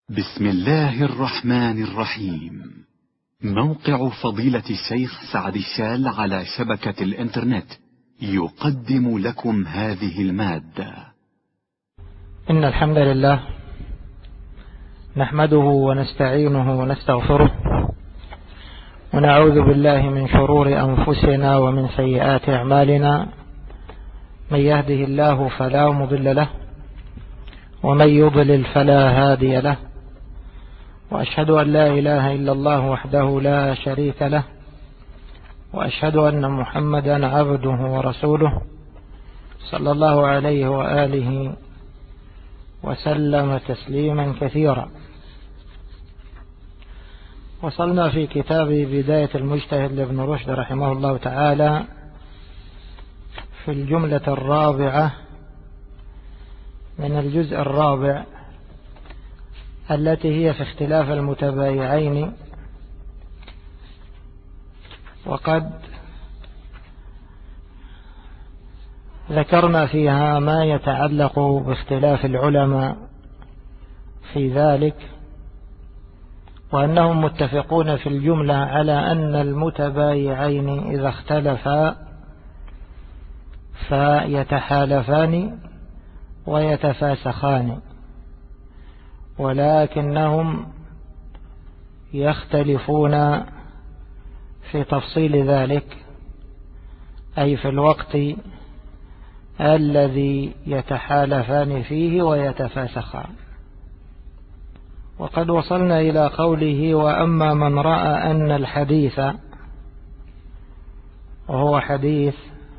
بسم الله الرحمن الرحيم. موقع فضيلة الشيخ سعد الشال على شبكة الإنترنت يقدم لكم هذه المادة. إن الحمد لله نحمده ونستعينه ونستغفره ونعوذ بالله من شرور أنفسنا ومن سيئات أعمالنا. من يهده الله فلا مضل له ومن يضلل فلا هادي له، وأشهد أن لا إله إلا الله وحده لا شريك له، وأشهد أن محمدا عبده ورسوله صلى الله عليه وآله وسلم تسليما كثيرا. وصلنا في كتاب بداية المجتهد لابن رشد رحمه الله تعالى في الجملة الرابعة من الجزء الرابع التي هي في اختلاف المتبايعين، وقد ذكرنا فيها ما يتعلق باختلاف العلماء في ذلك، وأنهم متفقون في الجملة على أن المتبايعين إذا اختلفا فيتحالفان ويتفاسخان، ولكنهم يختلفون في تفصيل ذلك، أي في الوقت الذي يتحالفان فيه ويتفاسخان. وقد وصلنا إلى قوله: وأما من رأى أن الحديث، وهو حديث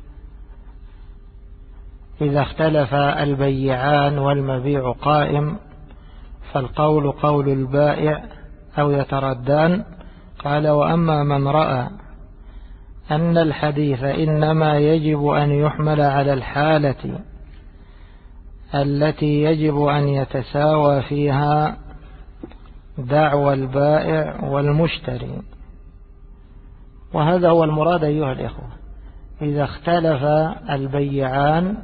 إذا اختلف البيعان والمبيع قائم فالقول قول البائع أو يتردان. قال: وأما من رأى أن الحديث إنما يجب أن يحمل على الحالة التي يجب أن يتساوى فيها دعوى البائع والمشتري. وهذا هو المراد أيها الإخوة، إذا اختلف البيعان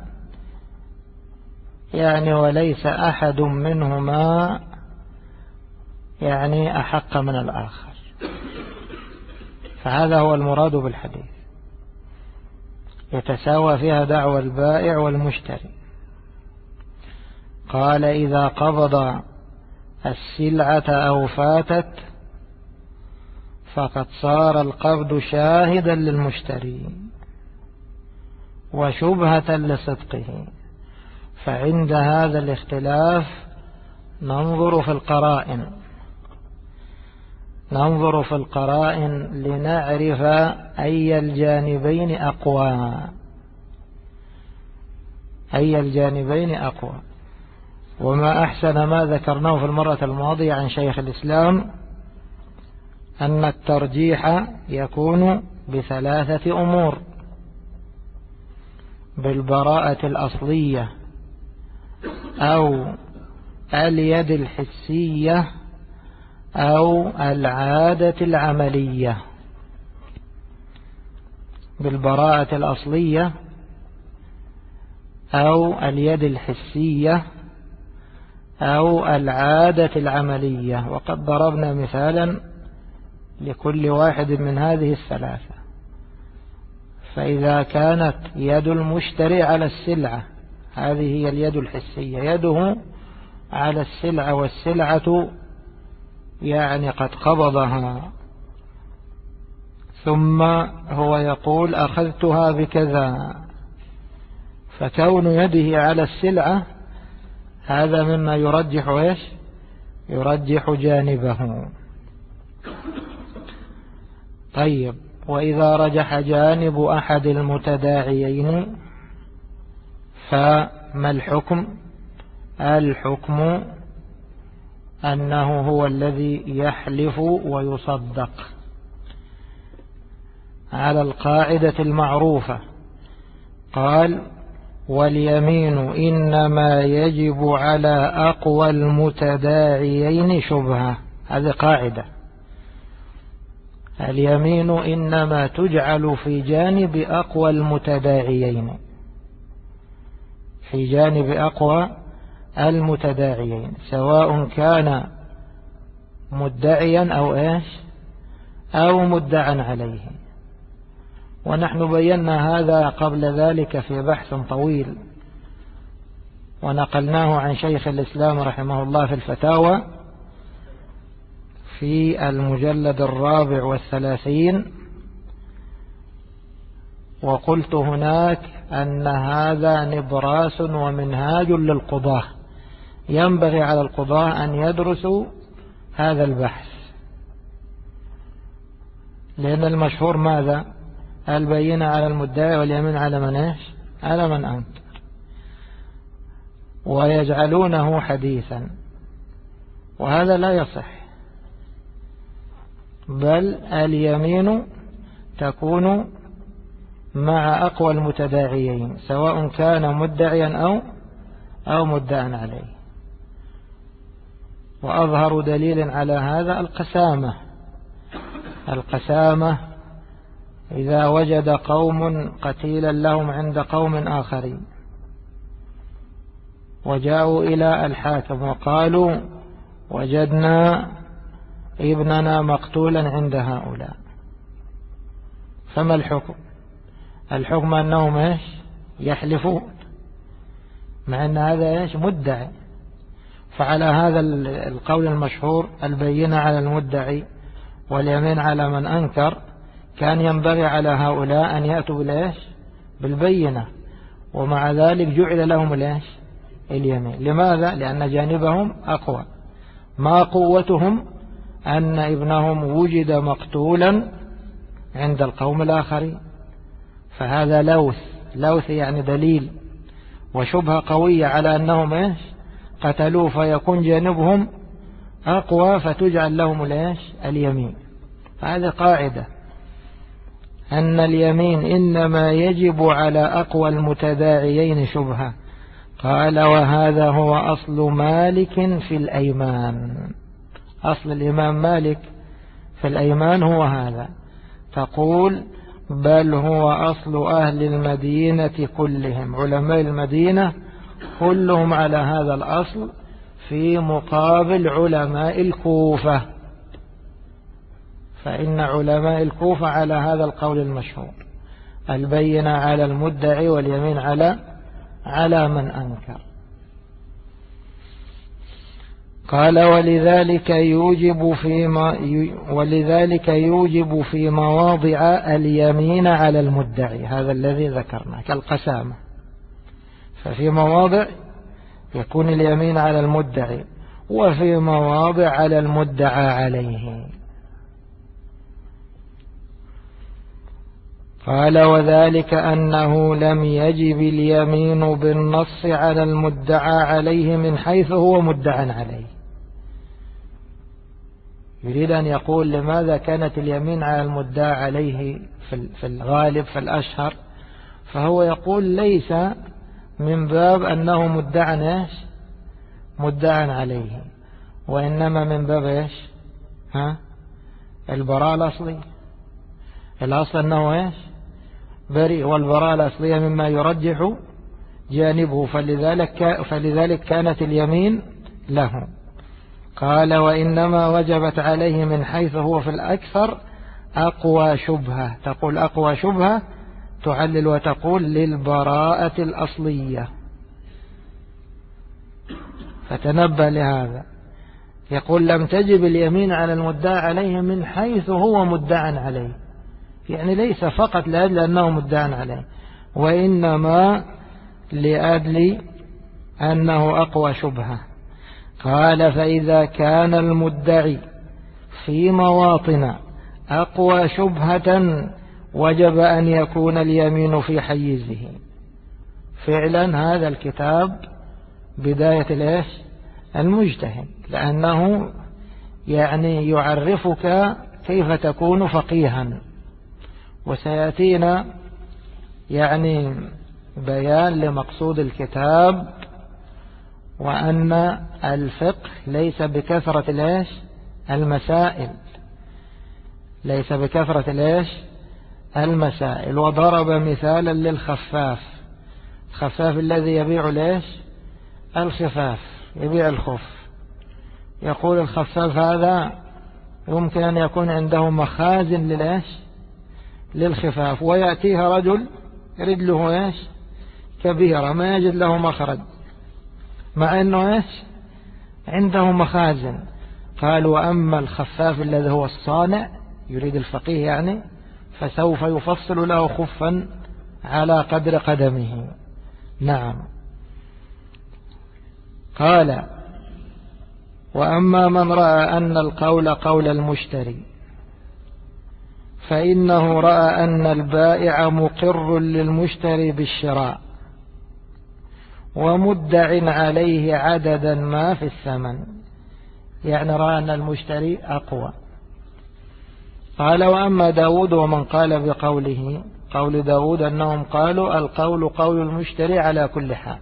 وليس أحد منهما أحق من الآخر، فهذا هو المراد بالحديث، يتساوى فيها دعوى البائع والمشتري. قال: إذا قبض السلعة أو فاتت فقد صار القبض شاهدا للمشتري وشبهة لصدقه. فعند هذا الاختلاف ننظر في القرائن لنعرف أي الجانبين أقوى. وما أحسن ما ذكرناه في المرة الماضية عن شيخ الإسلام أن الترجيح يكون بثلاثة أمور: بالبراءة الأصلية أو اليد الحسية أو العادة العملية. بالبراءة الأصلية أو اليد الحسية أو العادة العملية. وقد ضربنا مثالا لكل واحد من هذه الثلاثة. فإذا كانت يد المشتري على السلعة، هذه هي اليد الحسية، يده على السلعة والسلعة قد قبضها، ثم هو يقول أخذتها بكذا، فكون يده على السلعة هذا مما يرجح جانبه. طيب، وإذا رجح جانب أحد المتداعيين فما الحكم؟ الحكم أنه هو الذي يحلف ويصدق على القاعدة المعروفة. قال: واليمين إنما يجب على أقوى المتداعيين شبهة. هذه قاعدة، اليمين إنما تجعل في جانب أقوى المتداعيين، في جانب أقوى المتداعيين، سواء كان مدعيا أو إيش أو مدعا عليه. ونحن بينا هذا قبل ذلك في بحث طويل ونقلناه عن شيخ الإسلام رحمه الله في الفتاوى في المجلد 34. وقلت هناك أن هذا نبراس ومنهاج للقضاة، ينبغي على القضاة أن يدرسوا هذا البحث، لأن المشهور ماذا؟ البينة على المدعي واليمين على من إيش؟ على من أنكر، ويجعلونه حديثا، وهذا لا يصح، بل اليمين تكون مع أقوى المتداعيين سواء كان مدعيا أو مدعا عليه. وأظهر دليل على هذا القسامة إذا وجد قوم قتيلا لهم عند قوم آخرين وجاءوا إلى الحاكم وقالوا وجدنا ابننا مقتولا عند هؤلاء، فما الحكم؟ الحكم أنهم إيش؟ يحلفون، مع أن هذا إيش؟ مدعي. فعلى هذا القول المشهور البينة على المدعي واليمين على من أنكر، كان ينبغي على هؤلاء أن يأتوا بالإيش؟ بالبينة، ومع ذلك جعل لهم الإيش؟ اليمين. لماذا؟ لأن جانبهم أقوى. ما قوتهم أن ابنهم وجد مقتولا عند القوم الآخرين، فهذا لوث يعني دليل وشبهة قوية على أنهم إيش؟ قتلوه، فيكون جانبهم أقوى فتجعل لهم الإيش؟ اليمين. فهذه قاعدة أن اليمين إنما يجب على أقوى المتداعيين شبهة. قال وهذا هو أصل مالك في الأيمان. أصل الإمام مالك في الأيمان هو هذا. تقول بل هو أصل أهل المدينة كلهم، علماء المدينة كلهم على هذا الأصل، في مقابل علماء الكوفة، فإن علماء الكوفة على هذا القول المشهور، البينة على المدعي واليمين على من أنكر. قال ولذلك يوجب في مواضع اليمين على المدعي، هذا الذي ذكرناه كالقسامة، ففي مواضع يكون اليمين على المدعي وفي مواضع على المدعى عليه. قال وذلك أنه لم يجب اليمين بالنص على المدعى عليه من حيث هو مدعى عليه. يريد أن يقول لماذا كانت اليمين على المدعى عليه في الغالب في الأشهر، فهو يقول ليس من باب أنه مدعى عليه، وإنما من باب البراءة الأصلي. الأصل أنه بريء، والبراءة الأصلية مما يرجح جانبه، فلذلك كانت اليمين له. قال وإنما وجبت عليه من حيث هو في الأكثر أقوى شبهة. تقول أقوى شبهة، تعلل وتقول للبراءة الأصلية، فتنبه لهذا. يقول لم تجب اليمين على المدعى عليه من حيث هو مدعى عليه، يعني ليس فقط لأجل أنه مدعى عليه، وإنما لأجل أنه أقوى شبهة. قال فإذا كان المدعي في مواطن أقوى شبهة وجب أن يكون اليمين في حيزه. فعلا هذا الكتاب بداية المجتهد، لأنه يعني يعرفك كيف تكون فقيها، وسيأتينا يعني بيان لمقصود الكتاب، وأن الفقه ليس بكثرة المسائل، ليس بكثرة المسائل. وضرب مثالا للخفاف، الخفاف الذي يبيع الخفاف، يبيع الخف. يقول الخفاف هذا يمكن أن يكون عنده مخازن للخفاف، ويأتيها رجل يريد له كبيرة ما يجد له مخرج، مع أنه عنده مخازن. قال وأما الخفاف الذي هو الصانع يريد الفقيه يعني، فسوف يفصل له خفا على قدر قدمه. نعم. قال وأما من رأى أن القول قول المشتري فإنه رأى أن البائع مقر للمشتري بالشراء ومدع عليه عددا ما في الثمن، يعني رأى أن المشتري أقوى. قال وأما داود ومن قال بقوله، قول داود أنهم قالوا القول قول المشتري على كل حال.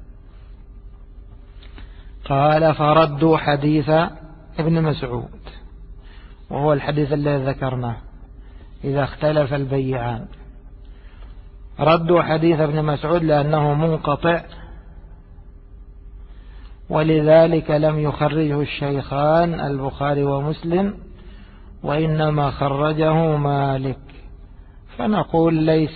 قال فردوا حديث ابن مسعود، وهو الحديث الذي ذكرناه إذا اختلف البيعان، ردوا حديث ابن مسعود لأنه منقطع، ولذلك لم يخرجه الشيخان البخاري ومسلم، وإنما خرجه مالك. فنقول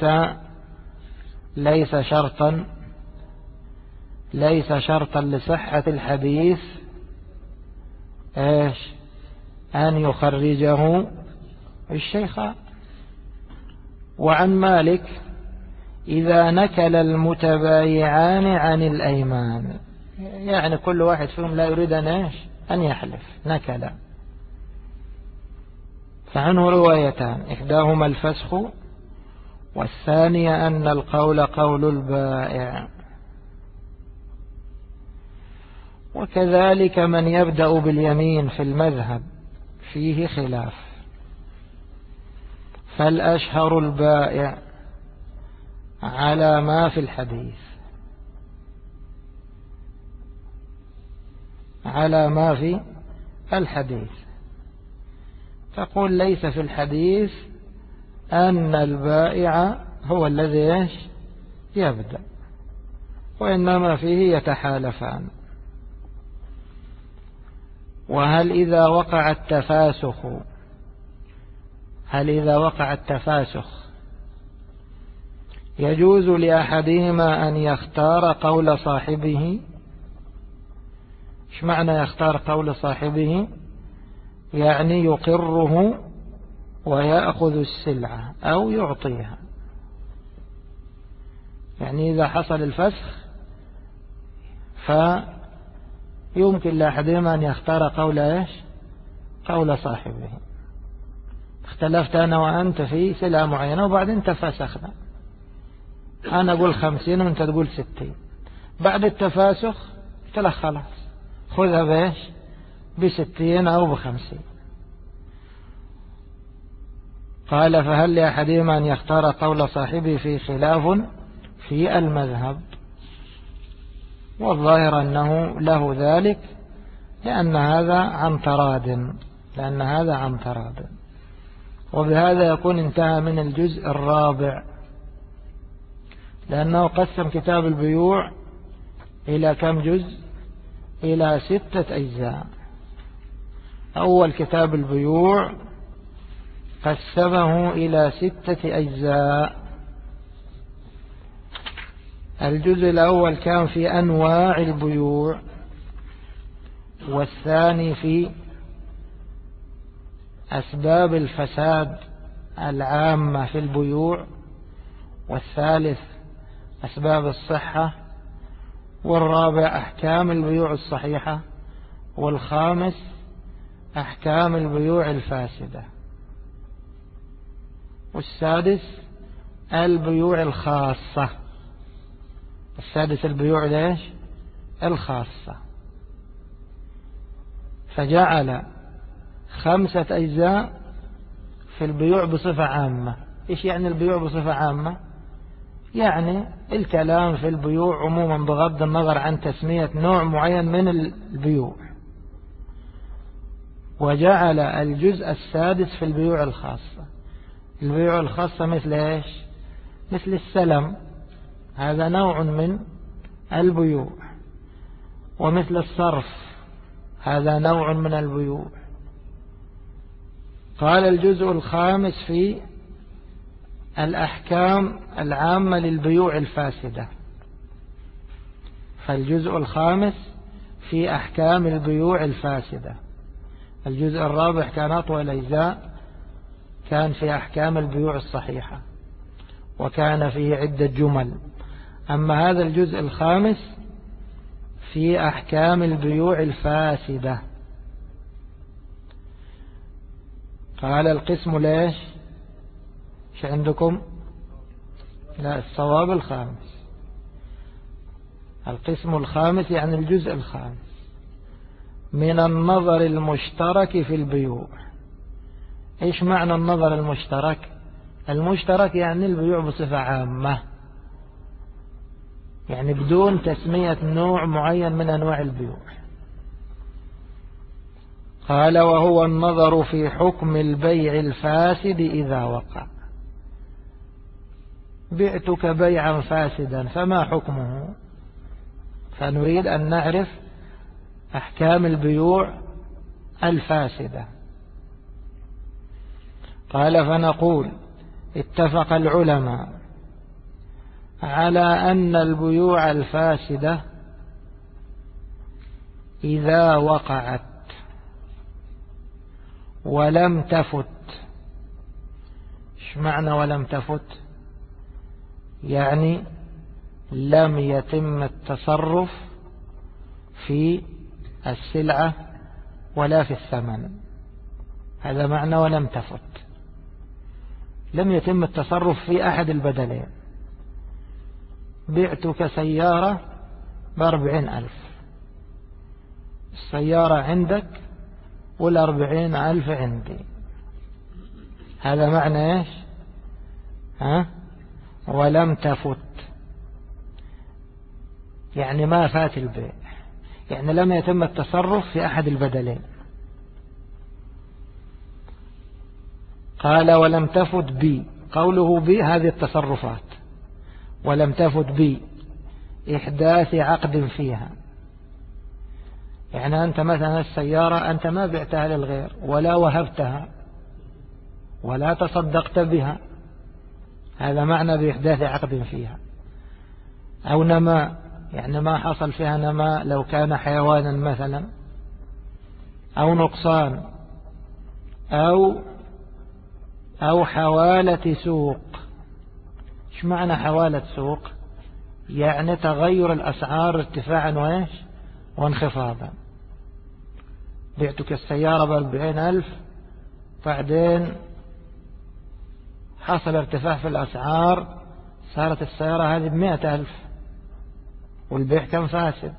ليس شرطا لصحة الحديث أن يخرجه الشيخان. وعن مالك إذا نكل المتبايعان عن الأيمان، يعني كل واحد فيهم لا يريد أن يحلف، نكل. فعنه روايتان، إحداهما الفسخ، والثانية أن القول قول البائع. وكذلك من يبدأ باليمين في المذهب فيه خلاف، فالأشهر البائع على ما في الحديث، على ما في الحديث. تقول ليس في الحديث أن البائع هو الذي يبدأ، وإنما فيه يتحالفان. وهل إذا وقع التفاسخ يجوز لأحدهما أن يختار قول صاحبه؟ ايش معنى يختار قول صاحبه؟ يعني يقره ويأخذ السلعة أو يعطيها. يعني إذا حصل الفسخ فيمكن لأحدهما أن يختار قول صاحبه. اختلفت أنا وأنت في سلعة معينة وبعدين تفاسخنا، أنا أقول 50 وأنت تقول 60. بعد التفاسخ قلت له خلاص خذها ب60 أو ب50. قال فهل لأحدهما أن يختار قول صاحبه في خلاف في المذهب؟ والظاهر أنه له ذلك، لأن هذا عن تراد. وبهذا يكون انتهى من الجزء الرابع، لأنه قسم كتاب البيوع إلى كم جزء؟ إلى 6 أجزاء. أول كتاب البيوع قسمه إلى 6 أجزاء. الجزء الأول كان في أنواع البيوع، والثاني في أسباب الفساد العامة في البيوع، والثالث أسباب الصحة، والرابع أحكام البيوع الصحيحة، والخامس أحكام البيوع الفاسدة، والسادس البيوع الخاصة. السادس البيوع الخاصة. فجعل 5 أجزاء في البيوع بصفة عامة. إيش يعني البيوع بصفة عامة؟ يعني الكلام في البيوع عموما بغض النظر عن تسمية نوع معين من البيوع. وجعل الجزء السادس في البيوع الخاصة. البيوع الخاصة مثل مثل السلم، هذا نوع من البيوع. ومثل الصرف، هذا نوع من البيوع. قال الجزء الخامس في الأحكام العامة للبيوع الفاسدة. فالجزء الخامس في أحكام البيوع الفاسدة. الجزء الرابع كان أطول أجزاء، كان في أحكام البيوع الصحيحة وكان فيه عدة جمل. أما هذا الجزء الخامس في أحكام البيوع الفاسدة. قال القسم ليش؟ ايش عندكم؟ لا، الصواب الخامس. القسم الخامس يعني الجزء الخامس من النظر المشترك في البيوع. ايش معنى النظر المشترك؟ المشترك يعني البيوع بصفة عامة، يعني بدون تسمية نوع معين من أنواع البيوع. قال وهو النظر في حكم البيع الفاسد إذا وقع. بعتك بيعا فاسدا فما حكمه؟ فنريد أن نعرف أحكام البيوع الفاسدة. قال فنقول اتفق العلماء على أن البيوع الفاسدة إذا وقعت ولم تفت. ايش معنى ولم تفت؟ يعني لم يتم التصرف في السلعة ولا في الثمن. هذا معنى ولم تفت. لم يتم التصرف في أحد البدلين. بعتك سيارة ب40,000، السيارة عندك وال40,000 عندي. هذا معنى ايش؟ ولم تفت، يعني ما فات البيع، يعني لم يتم التصرف في أحد البدلين. قال ولم تفت بي، قوله بي هذه التصرفات، ولم تفت بي إحداث عقد فيها. يعني أنت مثلا السيارة أنت ما بعتها للغير ولا وهبتها ولا تصدقت بها، هذا معنى بإحداث عقد فيها. أو نماء، يعني ما حصل فيها نماء لو كان حيوانا مثلا، أو نقصان، أو حوالة سوق. ايش معنى حوالة سوق؟ يعني تغير الأسعار ارتفاعا وإيش وانخفاضا. بعتك السيارة ب40,000، بعدين حصل ارتفاع في الأسعار، صارت السيارة هذه ب100,000 والبيع كان فاسد.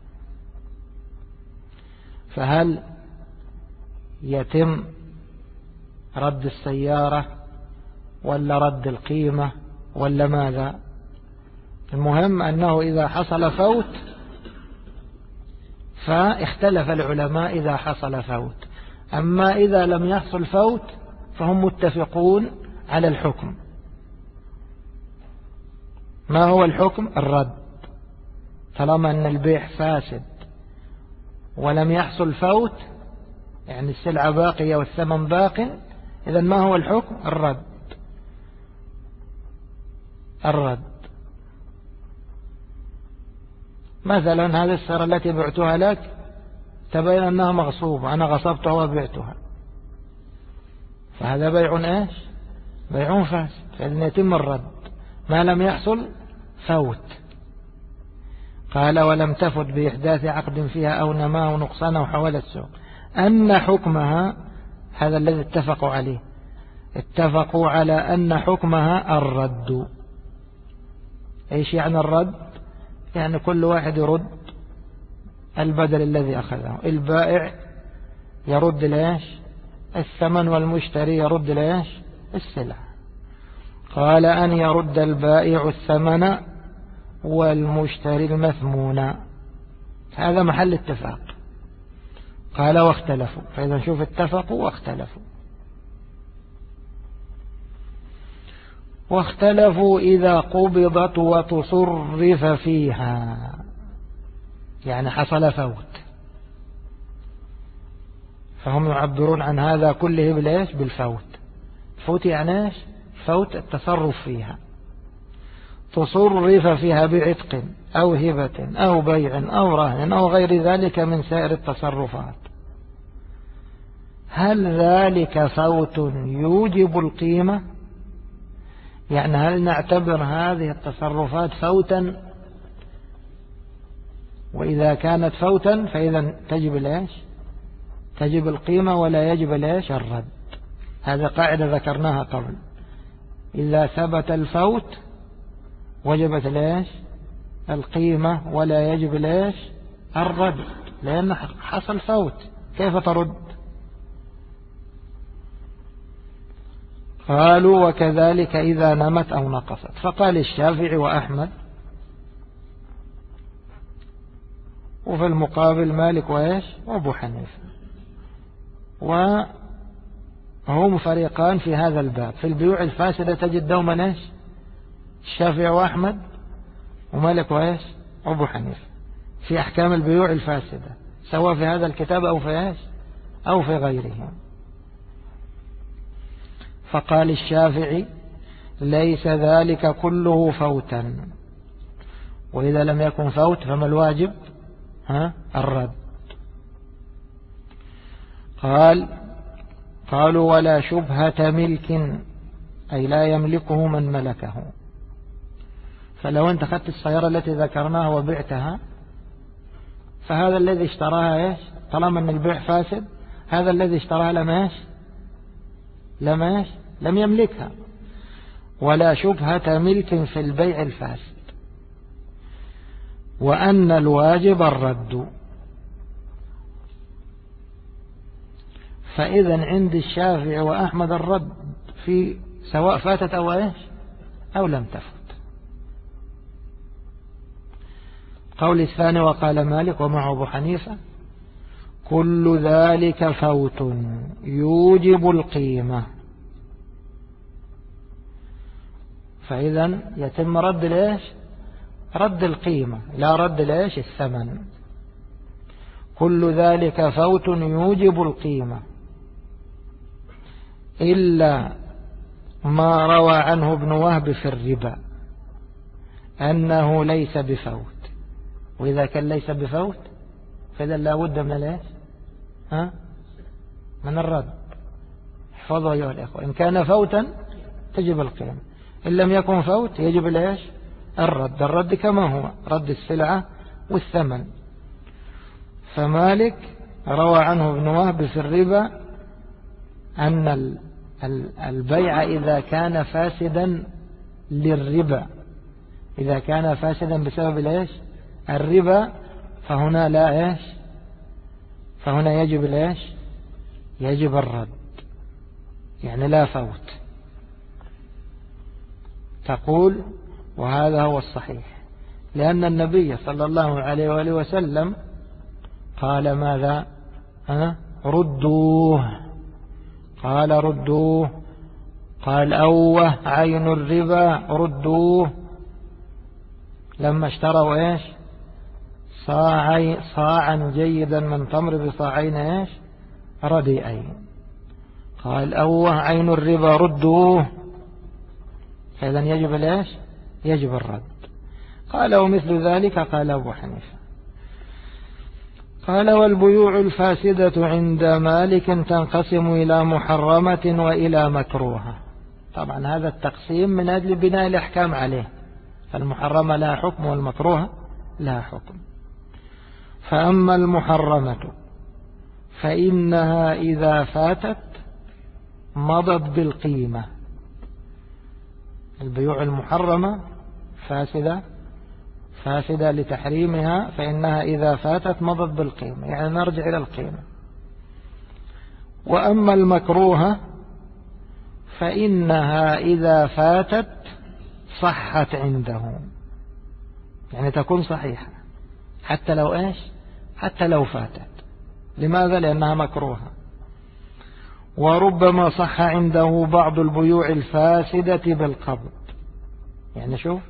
فهل يتم رد السيارة ولا رد القيمة ولا ماذا؟ المهم أنه إذا حصل فوت، فاختلف العلماء إذا حصل فوت. أما إذا لم يحصل فوت فهم متفقون على الحكم. ما هو الحكم؟ الرد، طالما أن البيع فاسد ولم يحصل فوت، يعني السلعة باقية والثمن باق، إذن ما هو الحكم؟ الرد. مثلا هذه السيارة التي بعتها لك تبين أنها مغصوبة، أنا غصبتها وبعتها، فهذا بيع ايش؟ بيع فاسد، فإذن يتم الرد ما لم يحصل فوت. قال ولم تفت بإحداث عقد فيها أو نماء ونقصان أو حوالة سوق. أن حكمها، هذا الذي اتفقوا عليه، اتفقوا على أن حكمها الرد. ايش يعني الرد؟ يعني كل واحد يرد البدل الذي أخذه. البائع يرد ليش؟ الثمن، والمشتري يرد ليش؟ السلع. قال أن يرد البائع الثمن والمشتري المثمون، هذا محل اتفاق. قال واختلفوا، فإذا نشوف اتفقوا واختلفوا. واختلفوا إذا قبضت وتصرف فيها، يعني حصل فوت، فهم يعبرون عن هذا كله بالإيش؟ بالفوت. فوت يعني إيش؟ فوت التصرف فيها، تصرف فيها بعتق أو هبة أو بيع أو رهن أو غير ذلك من سائر التصرفات. هل ذلك فوت يوجب القيمة؟ يعني هل نعتبر هذه التصرفات فوتا؟ وإذا كانت فوتا فإذا تجب الإيش؟ تجب القيمة ولا يجب الإيش؟ الرد. هذا قاعدة ذكرناها قبل. إذا ثبت الفوت وجبت الإيش؟ القيمة ولا يجب الإيش؟ الرد، لأن حصل فوت، كيف ترد؟ قالوا وكذلك إذا نمت أو نقصت. فقال الشافعي وأحمد، وفي المقابل مالك وإيش؟ وأبو حنيفة. وهم فريقان في هذا الباب. في البيوع الفاسدة تجد دوما إيش؟ الشافعي وأحمد ومالك وإيش؟ وأبو حنيفة في أحكام البيوع الفاسدة، سواء في هذا الكتاب أو في إيش؟ أو في غيره. فقال الشافعي ليس ذلك كله فوتا، وإذا لم يكن فوت فما الواجب؟ الرد. قالوا ولا شبهة ملك، أي لا يملكه من ملكه. فلو أنت أخذت السيارة التي ذكرناها وبعتها، فهذا الذي اشتراها إيش؟ طالما أن البيع فاسد، هذا الذي اشتراها لم يملكها. ولا شبهة ملك في البيع الفاسد، وأن الواجب الرد. فإذا عند الشافعي وأحمد الرد في سواء فاتت أو إيش؟ أو لم تفت. قول الثاني وقال مالك ومع أبو حنيفة كل ذلك فوت يوجب القيمة. فإذا يتم رد الإيش؟ رد القيمة، لا رد الإيش؟ الثمن. كل ذلك فوت يوجب القيمة إلا ما روى عنه ابن وهب في الربا أنه ليس بفوت. وإذا كان ليس بفوت فإذا لا بد من الإيش؟ من الرد. احفظوا أيها الأخوة، إن كان فوتا تجب القيمة، إن لم يكن فوت يجب الإيش؟ الرد. الرد كما هو رد السلعة والثمن. فمالك روى عنه ابن وهب في الربا أن البيع إذا كان فاسدا للربا، إذا كان فاسدا بسبب الإيش؟ الربا، فهنا لا إيش؟ فهنا يجب الإيش؟ يجب الرد، يعني لا فوت. تقول وهذا هو الصحيح، لأن النبي صلى الله عليه وآله وسلم قال ماذا؟ ردوه. قال ردوه، قال أوه عين الربا ردوه. لما اشتروا إيش؟ صاعا جيدا من تمر بصاعين إيش؟ رديئين. قال أوه عين الربا ردوه. فإذا يجب الإيش؟ يجب الرد. قال ومثل ذلك قال أبو حنيفة. قال والبيوع الفاسدة عند مالك تنقسم إلى محرمة وإلى مكروهة. طبعا هذا التقسيم من أجل بناء الأحكام عليه، فالمحرمة لا حكم والمكروهة لا حكم. فأما المحرمة فإنها إذا فاتت مضت بالقيمة. البيوع المحرمة فاسدة لتحريمها، فإنها إذا فاتت مضت بالقيمة، يعني نرجع إلى القيمة. وأما المكروهة فإنها إذا فاتت صحت عنده، يعني تكون صحيحة حتى لو إيش؟ حتى لو فاتت. لماذا؟ لأنها مكروهة. وربما صح عنده بعض البيوع الفاسدة بالقبض. يعني شوف،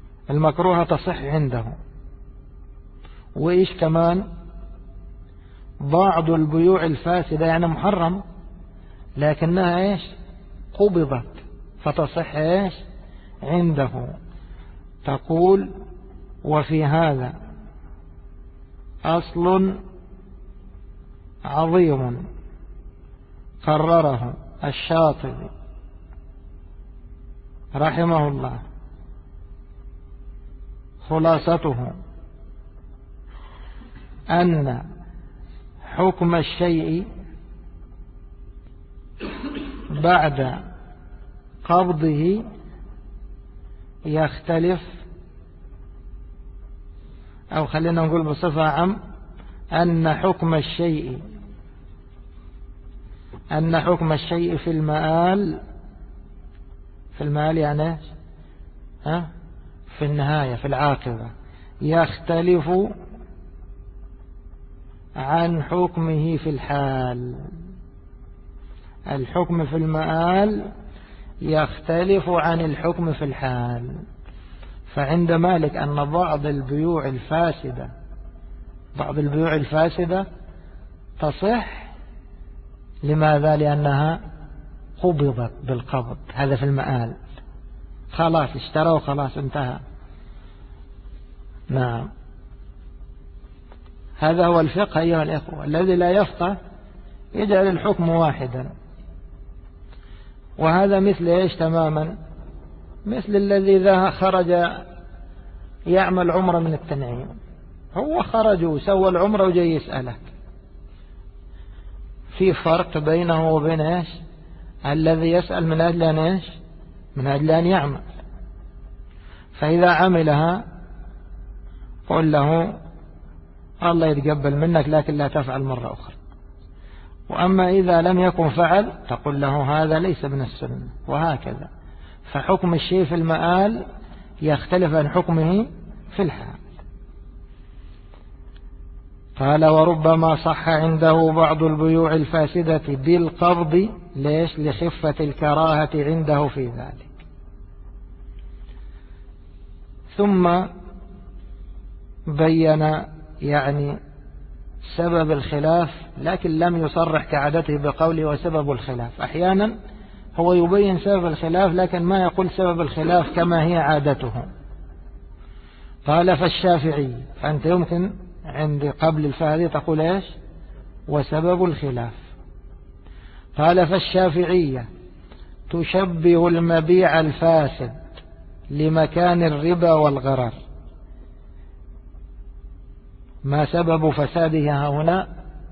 المكروهة تصح عنده، وإيش كمان؟ بعض البيوع الفاسدة يعني محرم لكنها إيش قبضت فتصح إيش عنده. تقول وفي هذا أصل عظيم قرره الشاطبي رحمه الله، خلاصته أن حكم الشيء بعد قبضه يختلف، أو خلينا نقول بصفة عام أن حكم الشيء في المآل يعني في النهاية في العاقبة يختلف عن حكمه في الحال. الحكم في المآل يختلف عن الحكم في الحال. فعند مالك أن بعض البيوع الفاسدة تصح. لماذا؟ لأنها قبضت بالقبض، هذا في المآل، خلاص اشتروا خلاص انتهى. نعم، هذا هو الفقه أيها الإخوة. الذي لا يفقه يجعل الحكم واحدا، وهذا مثل إيش تماما؟ مثل الذي خرج يعمل عمرة من التنعيم، هو خرج وسوى العمرة وجاي يسألك. في فرق بينه وبين إيش الذي يسأل من أجل أن إيش من أجل أن يعمل. فإذا عملها قل له الله يتقبل منك لكن لا تفعل مرة أخرى. وأما إذا لم يكن فعل تقول له هذا ليس من السنة، وهكذا. فحكم الشيء في المآل يختلف عن حكمه في الحال. قال وربما صح عنده بعض البيوع الفاسدة بالقبض. ليش؟ لخفة الكراهة عنده في ذلك. ثم بين يعني سبب الخلاف، لكن لم يصرح كعادته بقوله وسبب الخلاف. أحيانا هو يبين سبب الخلاف لكن ما يقول سبب الخلاف كما هي عادته. قال فالشافعي، فأنت يمكن عند قبل الفاء تقول إيش وسبب الخلاف. قال فالشافعية تشبه المبيع الفاسد لمكان الربا والغرر. ما سبب فسادها هنا؟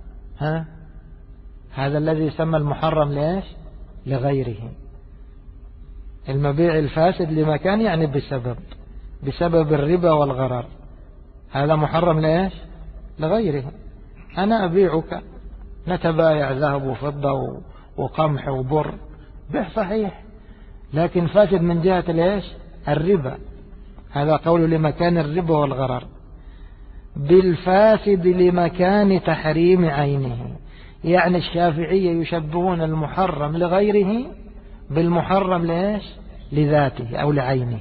هذا الذي يسمى المحرم ليش؟ لغيره. المبيع الفاسد لمكان يعني بسبب الربا والغرر، هذا محرم ليش؟ لغيره. أنا أبيعك، نتبايع ذهب وفضة وقمح وبر، بيع صحيح لكن فاسد من جهة ليش؟ الربا. هذا قول لمكان الربا والغرر. بالفاسد لمكان تحريم عينه، يعني الشافعية يشبهون المحرم لغيره بالمحرم ليش؟ لذاته أو لعينه.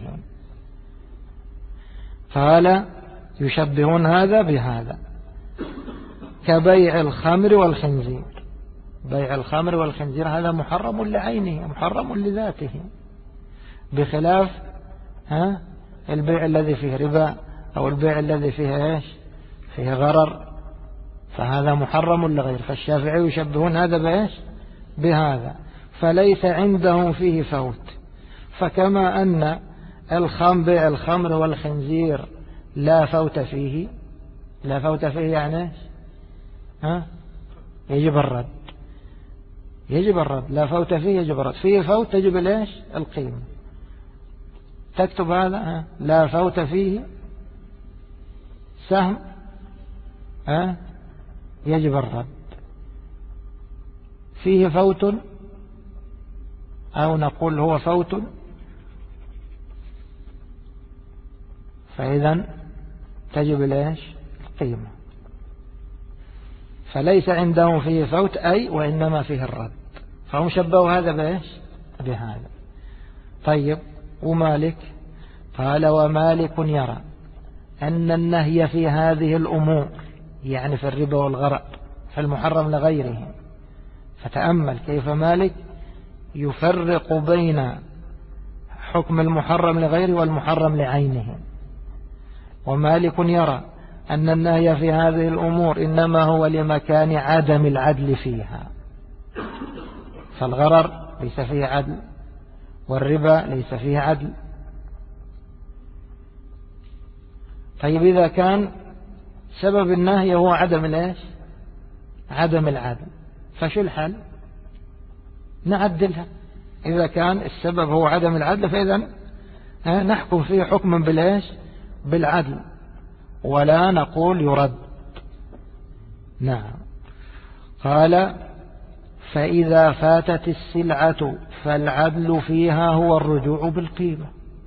قال يشبهون هذا بهذا كبيع الخمر والخنزير. بيع الخمر والخنزير هذا محرم لعينه، محرم لذاته، بخلاف البيع الذي فيه ربا أو البيع الذي فيه إيش؟ فيه غرر، فهذا محرم لغير. فالشافعي يشبهون هذا بإيش؟ بهذا. فليس عندهم فيه فوت. فكما أن بيع الخمر والخنزير لا فوت فيه، لا فوت فيه يعني إيش؟ يجب الرد، يجب الرد. لا فوت فيه يجب الرد. فيه فوت تجب ليش؟ القيمة. تكتب هذا لا فوت فيه سهم يجب الرد. فيه فوت أو نقول هو فوت، فإذا تجب ليش؟ القيمة. فليس عندهم فيه فوت أي وإنما فيه الرد. فهم شبهوا هذا بإيش؟ بهذا. طيب ومالك؟ قال ومالك يرى أن النهي في هذه الأمور، يعني في الربا والغرر، في المحرم لغيره. فتأمل كيف مالك يفرق بين حكم المحرم لغيره والمحرم لعينه. ومالك يرى أن النهي في هذه الأمور إنما هو لمكان عدم العدل فيها، فالغرر ليس فيه عدل والربا ليس فيه عدل. طيب إذا كان سبب النهي هو عدم العدل، فشو الحل؟ نعدلها. إذا كان السبب هو عدم العدل فإذا نحكم فيه حكما بالعدل، ولا نقول يرد. نعم. قال فإذا فاتت السلعة فالعدل فيها هو الرجوع بالقيمة.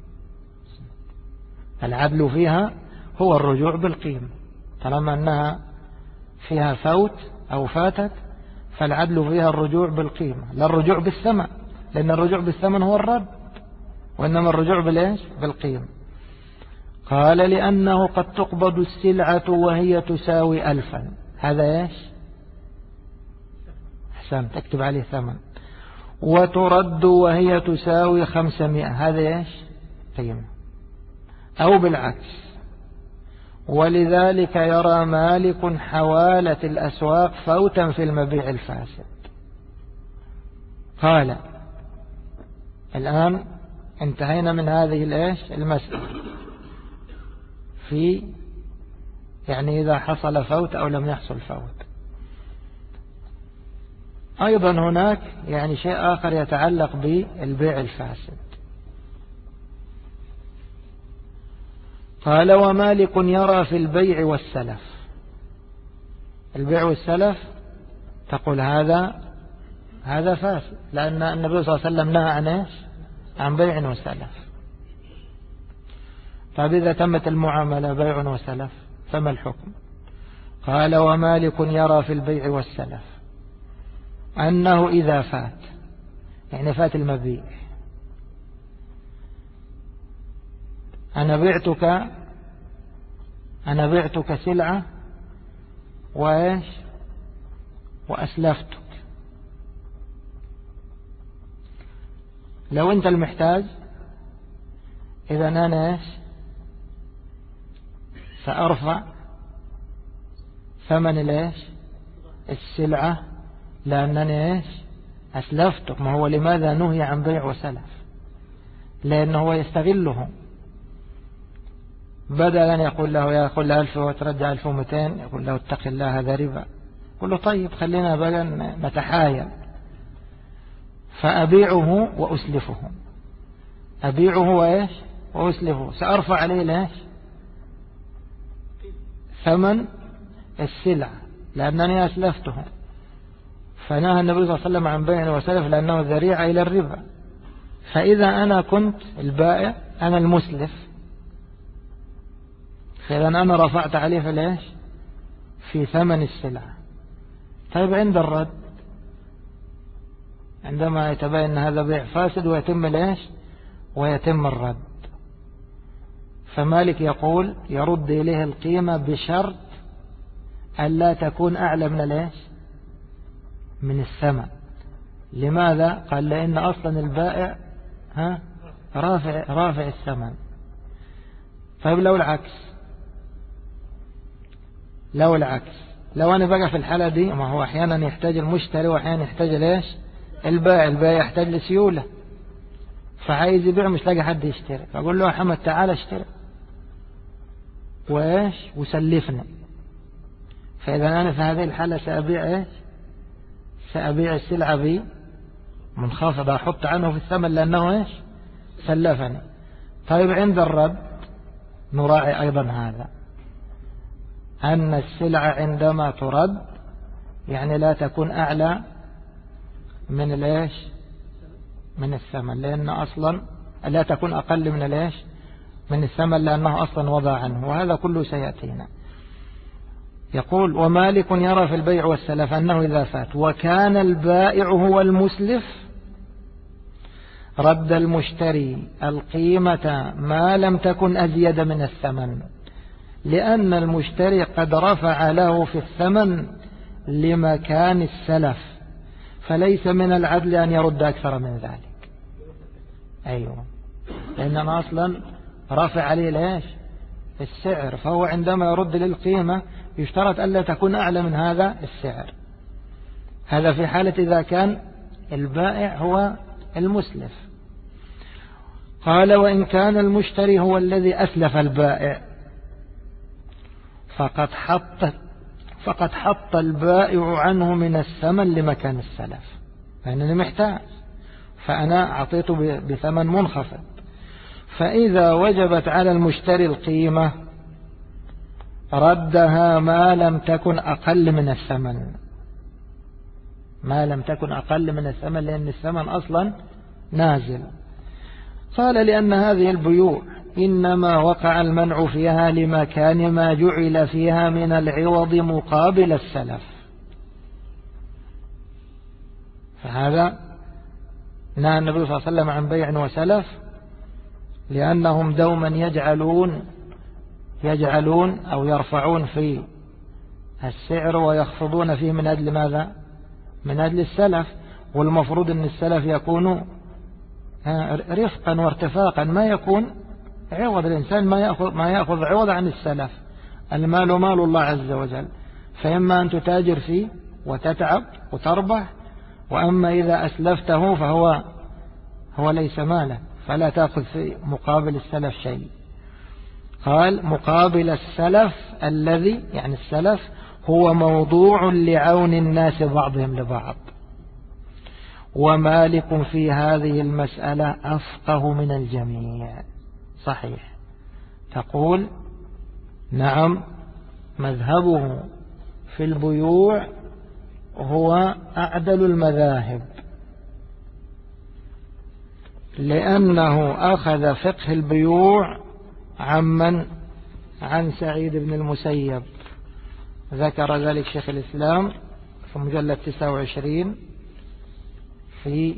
العدل فيها هو الرجوع بالقيمة، طالما أنها فيها فوت أو فاتت فالعدل فيها الرجوع بالقيمة، لا الرجوع بالثمن، لأن الرجوع بالثمن هو الرد، وإنما الرجوع بالقيمة. قال لأنه قد تقبض السلعة وهي تساوي 1000. هذا حسن تكتب عليه ثمن. وترد وهي تساوي 500. هذا قيمة. أو بالعكس. ولذلك يرى مالك حوالة الأسواق فوتا في المبيع الفاسد. قال الآن انتهينا من هذه المسألة في يعني إذا حصل فوت أو لم يحصل فوت. أيضا هناك يعني شيء آخر يتعلق بالبيع الفاسد. قال ومالك يرى في البيع والسلف. البيع والسلف تقول هذا فاسد، لأن النبي صلى الله عليه وسلم نهى عن بيع وسلف. طيب إذا تمت المعاملة بيع وسلف فما الحكم؟ قال ومالك يرى في البيع والسلف أنه إذا فات، يعني فات المبيع، أنا بعتك سلعة وأسلفتك. لو أنت المحتاج إذا أنا سأرفع ثمن السلعة لأنني أسلفتك. ما هو لماذا نهي عن بيع وسلف؟ لأنه هو يستغله. بدل أن يقول له يأخذ له 1000 وترجع 1200 يقول له اتق الله هذا ربا. يقول له طيب خلينا بقى نتحايل، فأبيعه وأسلفه. أبيعه وأسلفه، سأرفع عليه ثمن السلع لأنني أسلفته. فنهى النبي صلى الله عليه وسلم عن بيع وسلف لأنه ذريعة إلى الربا. فإذا أنا كنت البائع أنا المسلف، فإذا أنا رفعت عليه في ثمن السلعة. طيب عند الرد، عندما يتبين أن هذا بيع فاسد ويتم الرد، فمالك يقول يرد إليه القيمة بشرط ألا تكون أعلى من الثمن. لماذا؟ قال لأن أصلا البائع رافع الثمن. طيب لو العكس، لو أنا بقى في الحالة دي، ما هو أحيانا يحتاج المشتري وأحيانا يحتاج البائع يحتاج لسيولة، فعايز يبيع مش لاقي حد يشتري، فأقول له يا حمد تعال اشتري وسلفني. فإذا أنا في هذه الحالة سأبيع السلعة منخفضة، أحط عنه في الثمن لأنه سلفني. طيب عند الرد نراعي أيضا هذا، أن السلعة عندما ترد يعني لا تكون أعلى من الثمن، لأن أصلا لا تكون أقل من الثمن لأنه أصلا وضع عنه، وهذا كله سيأتينا. يقول ومالك يرى في البيع والسلف أنه إذا فات وكان البائع هو المسلف رد المشتري القيمة ما لم تكن أزيد من الثمن، لأن المشتري قد رفع له في الثمن لمكان السلف، فليس من العدل أن يرد أكثر من ذلك. أيوة، لأننا أصلا رافع عليه ليش السعر، فهو عندما يرد للقيمة يشترط ألا تكون أعلى من هذا السعر. هذا في حالة إذا كان البائع هو المسلف. قال وإن كان المشتري هو الذي أسلف البائع فقد حط البائع عنه من الثمن لمكان السلف، لأنني محتاج فأنا أعطيته بثمن منخفض. فإذا وجبت على المشتري القيمة ردها ما لم تكن أقل من الثمن، ما لم تكن أقل من الثمن، لأن الثمن أصلا نازل. قال لأن هذه البيوع إنما وقع المنع فيها لمكان ما جعل فيها من العوض مقابل السلف، فهذا نهى النبي صلى الله عليه وسلم عن بيع وسلف، لأنهم دوما يجعلون أو يرفعون في السعر ويخفضون فيه من أجل ماذا؟ من أجل السلف، والمفروض أن السلف يكون رفقا وارتفاقا، ما يكون عوض. الإنسان ما يأخذ عوض عن السلف، المال مال الله عز وجل، فإما أن تتاجر فيه وتتعب وتربح، وأما إذا أسلفته فهو ليس مالا، فلا تأخذ في مقابل السلف شيء. قال مقابل السلف الذي يعني السلف هو موضوع لعون الناس بعضهم لبعض. ومالك في هذه المسألة أفقه من الجميع. صحيح، تقول نعم مذهبه في البيوع هو أعدل المذاهب، لأنه أخذ فقه البيوع عن سعيد بن المسيب. ذكر ذلك شيخ الإسلام في مجلد 29 في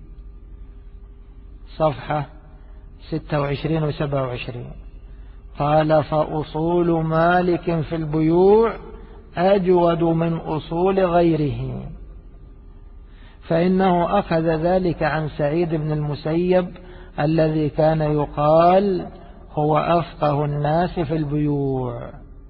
صفحة 26 و 27. قال فأصول مالك في البيوع أجود من أصول غيره، فإنه أخذ ذلك عن سعيد بن المسيب الذي كان يقال هو أفقه الناس في البيوع،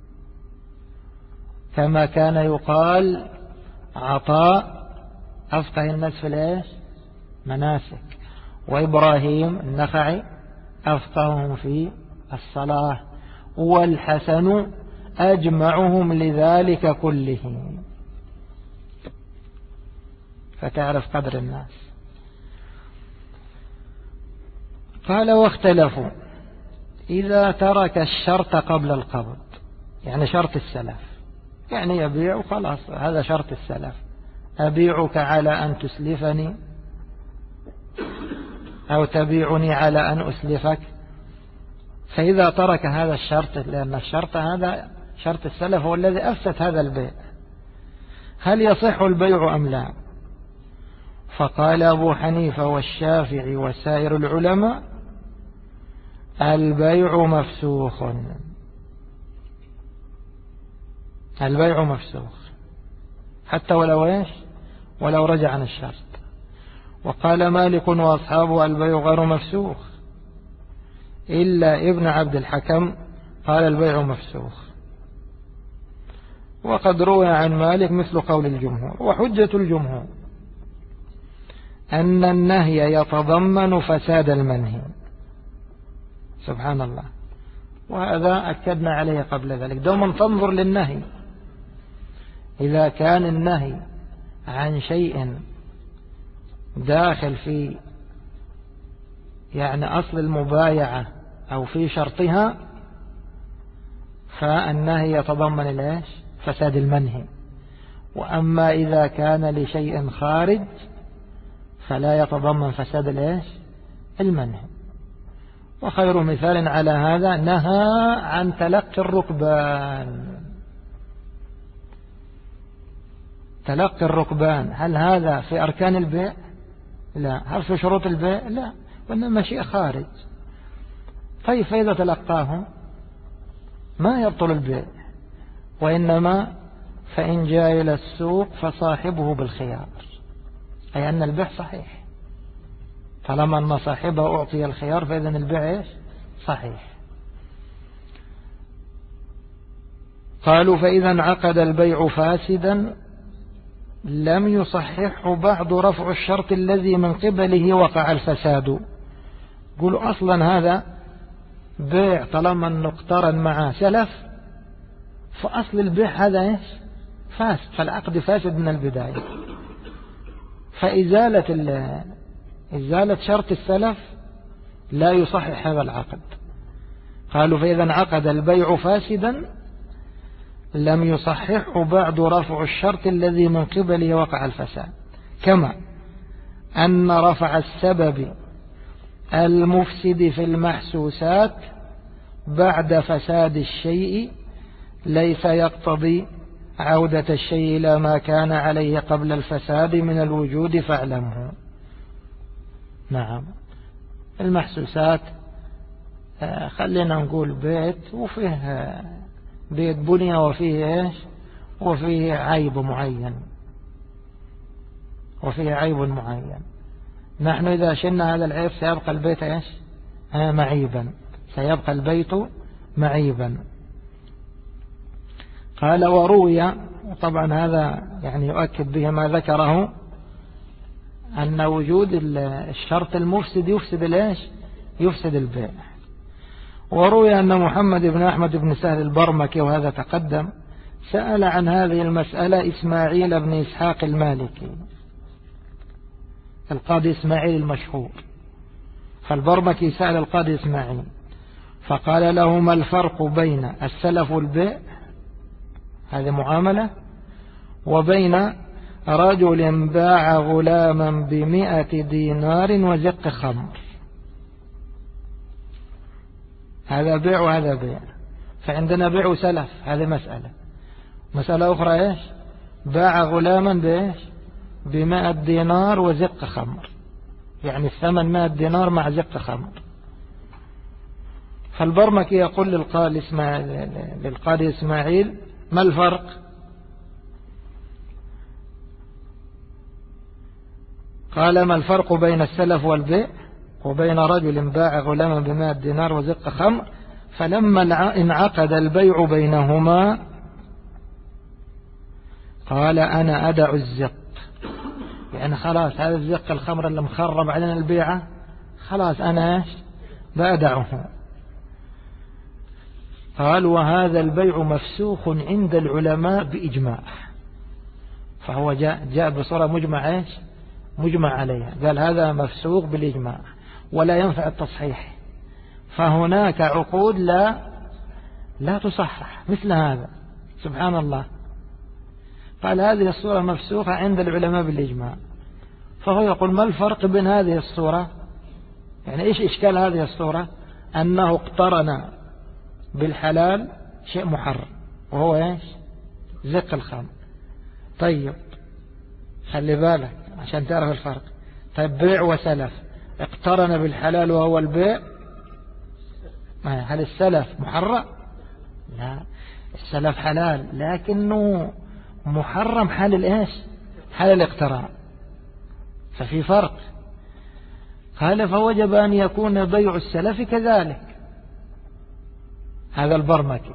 كما كان يقال عطاء أفقه الناس في مناسك، وإبراهيم النخعي أفقههم في الصلاة، والحسن أجمعهم لذلك كله. فتعرف قدر الناس. قال واختلفوا إذا ترك الشرط قبل القبض، يعني شرط السلف، يعني يبيع وخلاص، هذا شرط السلف، أبيعك على أن تسلفني أو تبيعني على أن أسلفك. فإذا ترك هذا الشرط، لأن الشرط هذا شرط السلف هو الذي أفسد هذا البيع، هل يصح البيع أم لا؟ فقال أبو حنيفة والشافعي وسائر العلماء البيع مفسوخ، البيع مفسوخ حتى ولو رجع عن الشرط. وقال مالك وأصحابه البيع غير مفسوخ، إلا ابن عبد الحكم قال البيع مفسوخ. وقد روى عن مالك مثل قول الجمهور. وحجة الجمهور أن النهي يتضمن فساد المنهي. سبحان الله، وهذا أكدنا عليه قبل ذلك. دوما تنظر للنهي، إذا كان النهي عن شيء داخل في يعني أصل المبايعة أو في شرطها، فالنهي يتضمن فساد المنهي. وأما إذا كان لشيء خارج فلا يتضمن فساد المنهي. وخير مثال على هذا نهى عن تلقي الركبان. تلقي الركبان هل هذا في أركان البيع؟ لا. هل في شروط البيع؟ لا، وإنما شيء خارج. طيب فإذا تلقاه ما يبطل البيع، وإنما فإن جاء إلى السوق فصاحبه بالخيار، أي أن البيع صحيح، طالما أن صاحبه أعطي الخيار فإذن البيع صحيح. قالوا فإذا انعقد البيع فاسدا لم يصححه بعد رفع الشرط الذي من قبله وقع الفساد. قولوا أصلا هذا بيع طالما أنه اقترن مع سلف، فأصل البيع هذا فاسد، فالعقد فاسد من البداية. فإزالة شرط السلف لا يصحح هذا العقد. قالوا فإذا انعقد البيع فاسدا لم يصححه بعد رفع الشرط الذي من قبله وقع الفساد، كما أن رفع السبب المفسد في المحسوسات بعد فساد الشيء ليس يقتضي عودة الشيء إلى ما كان عليه قبل الفساد من الوجود فاعلمه. نعم، المحسوسات خلينا نقول بيت وفيه بيت بني وفيه وفيه عيب معين، نحن إذا شلنا هذا العيب سيبقى البيت معيبا، سيبقى البيت معيبا. قال وروي، وطبعا هذا يعني يؤكد به ما ذكره، أن وجود الشرط المفسد يفسد البيع. وروي أن محمد بن أحمد بن سهل البرمكي، وهذا تقدم، سأل عن هذه المسألة إسماعيل بن إسحاق المالكي، القاضي إسماعيل المشهور. فالبرمكي سأل القاضي إسماعيل فقال له ما الفرق بين السلف والبيع، هذه معاملة، وبين رجل باع غلاما ب100 دينار وزق خمر، هذا بيع وهذا بيع. فعندنا بيع وسلف، هذه مسألة أخرى باع غلاما ب100 دينار وزق خمر، يعني الثمن 100 دينار مع زق خمر. فالبرمكي يقول للقاضي إسماعيل ما الفرق؟ قال ما الفرق بين السلف والبيع وبين رجل باع غلاما ب100 دينار وزق خمر؟ فلما انعقد البيع بينهما قال أنا أدع الزق، يعني خلاص هذا الزق الخمر اللي مخرب علينا البيعة خلاص أنا بأدعه. قال وهذا البيع مفسوخ عند العلماء بإجماع، فهو جاء بصورة مجمع عليها، قال هذا مفسوخ بالإجماع ولا ينفع التصحيح. فهناك عقود لا تصحح مثل هذا، سبحان الله. قال هذه الصورة مفسوخة عند العلماء بالإجماع. فهو يقول ما الفرق بين هذه الصورة، يعني إيش إشكال هذه الصورة؟ أنه اقترن بالحلال شيء محرم وهو زق الخمر. طيب خلي بالك عشان تعرف الفرق. طيب بيع وسلف اقترن بالحلال وهو البيع، هل السلف محرم؟ لا، السلف حلال لكنه محرم حال الاقتران، ففي فرق. قال فوجب أن يكون بيع السلف كذلك، هذا البرمكي.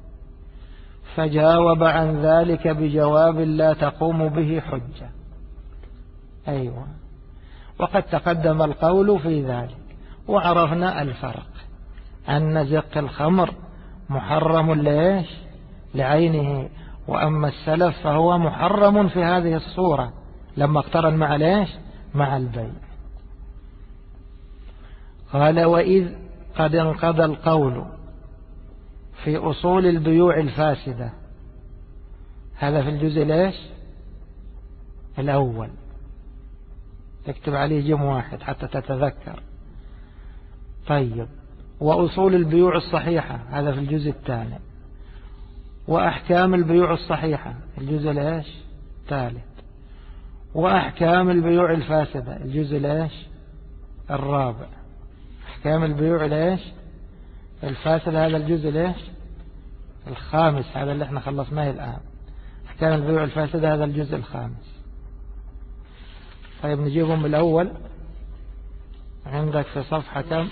فجاوب عن ذلك بجواب لا تقوم به حجة. أيوة، وقد تقدم القول في ذلك، وعرفنا الفرق، أن زق الخمر محرم لعينه، وأما السلف فهو محرم في هذه الصورة لما اقترن مع البيع. قال وإذ قد انقضى القول في أصول البيوع الفاسدة، هذا في الجزء الأول، اكتب عليه جم واحد حتى تتذكر. طيب وأصول البيوع الصحيحة، هذا في الجزء الثاني. وأحكام البيوع الصحيحة الجزء الثالث. وأحكام البيوع الفاسدة الجزء الرابع. أحكام البيوع الفاسدة هذا الجزء الخامس، هذا اللي احنا خلصناه الآن. أحكام البيوع الفاسدة هذا الجزء الخامس. طيب نجيبهم بالأول. عندك في صفحة كم؟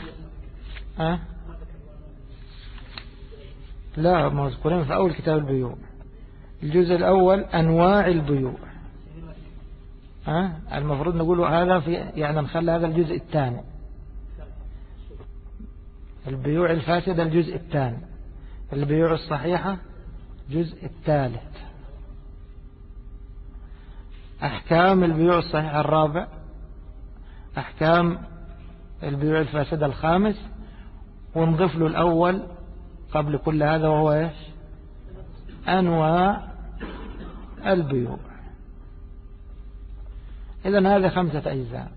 لا، مذكورين في أول كتاب البيوع. الجزء الأول أنواع البيوع. المفروض نقول هذا في يعني نخلي هذا الجزء الثاني. البيوع الفاسدة الجزء الثاني، البيوع الصحيحة الجزء الثالث، أحكام البيوع الصحيحة الرابع، أحكام البيوع الفاسدة الخامس، ونضيف له الأول قبل كل هذا وهو إيش؟ أنواع البيوع. إذن هذه 5 أجزاء.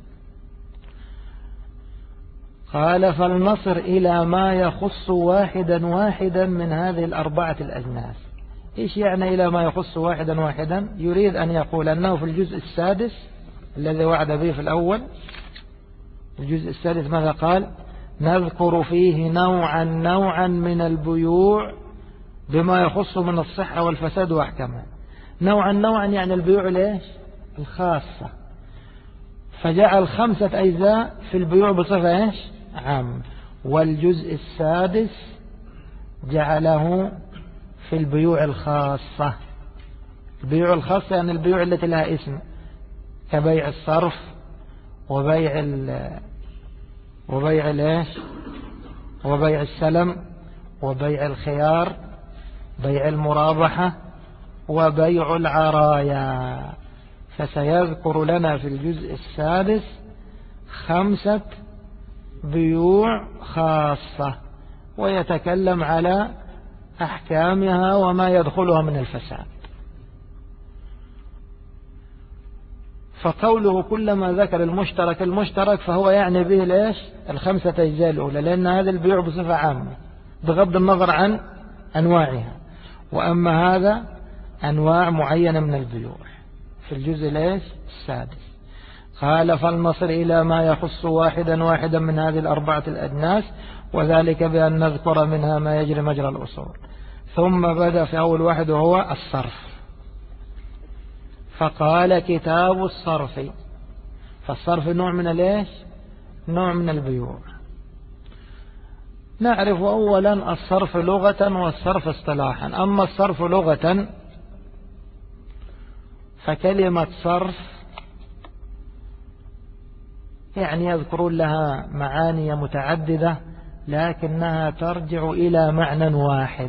قال فلنصر إلى ما يخص واحدا واحدا من هذه 4 الأجناس. إيش يعني إلى ما يخص واحدا واحدا؟ يريد أن يقول أنه في الجزء السادس الذي وعد به في الأول، الجزء السادس ماذا قال؟ نذكر فيه نوعا من البيوع بما يخص من الصحة والفساد وأحكامها. نوعا يعني البيوع ليش؟ الخاصة. فجعل 5 أجزاء في البيوع بصفة إيش؟ عام. والجزء السادس جعله في البيوع الخاصة. البيوع الخاصة يعني البيوع التي لها اسم، كبيع الصرف وبيع الإيش؟ وبيع السلم وبيع الخيار، بيع المرابحة وبيع العرايا. فسيذكر لنا في الجزء السادس 5 بيوع خاصة، ويتكلم على أحكامها وما يدخلها من الفساد. فقوله كلما ذكر المشترك فهو يعني به ليش؟ 5 أجزاء الأولى، لأن هذا البيوع بصفة عامة بغض النظر عن أنواعها، وأما هذا أنواع معينة من البيوع في الجزء ليش؟ السادس. قال فلنصل إلى ما يخص واحدا من هذه 4 الأجناس، وذلك بأن نذكر منها ما يجري مجرى الأصول. ثم بدأ في أول واحد وهو الصرف، فقال كتاب الصرف. فالصرف نوع من ليش؟ نوع من البيوع. نعرف أولا الصرف لغة والصرف اصطلاحا. أما الصرف لغة فكلمة صرف يعني يذكرون لها معاني متعددة، لكنها ترجع إلى معنى واحد،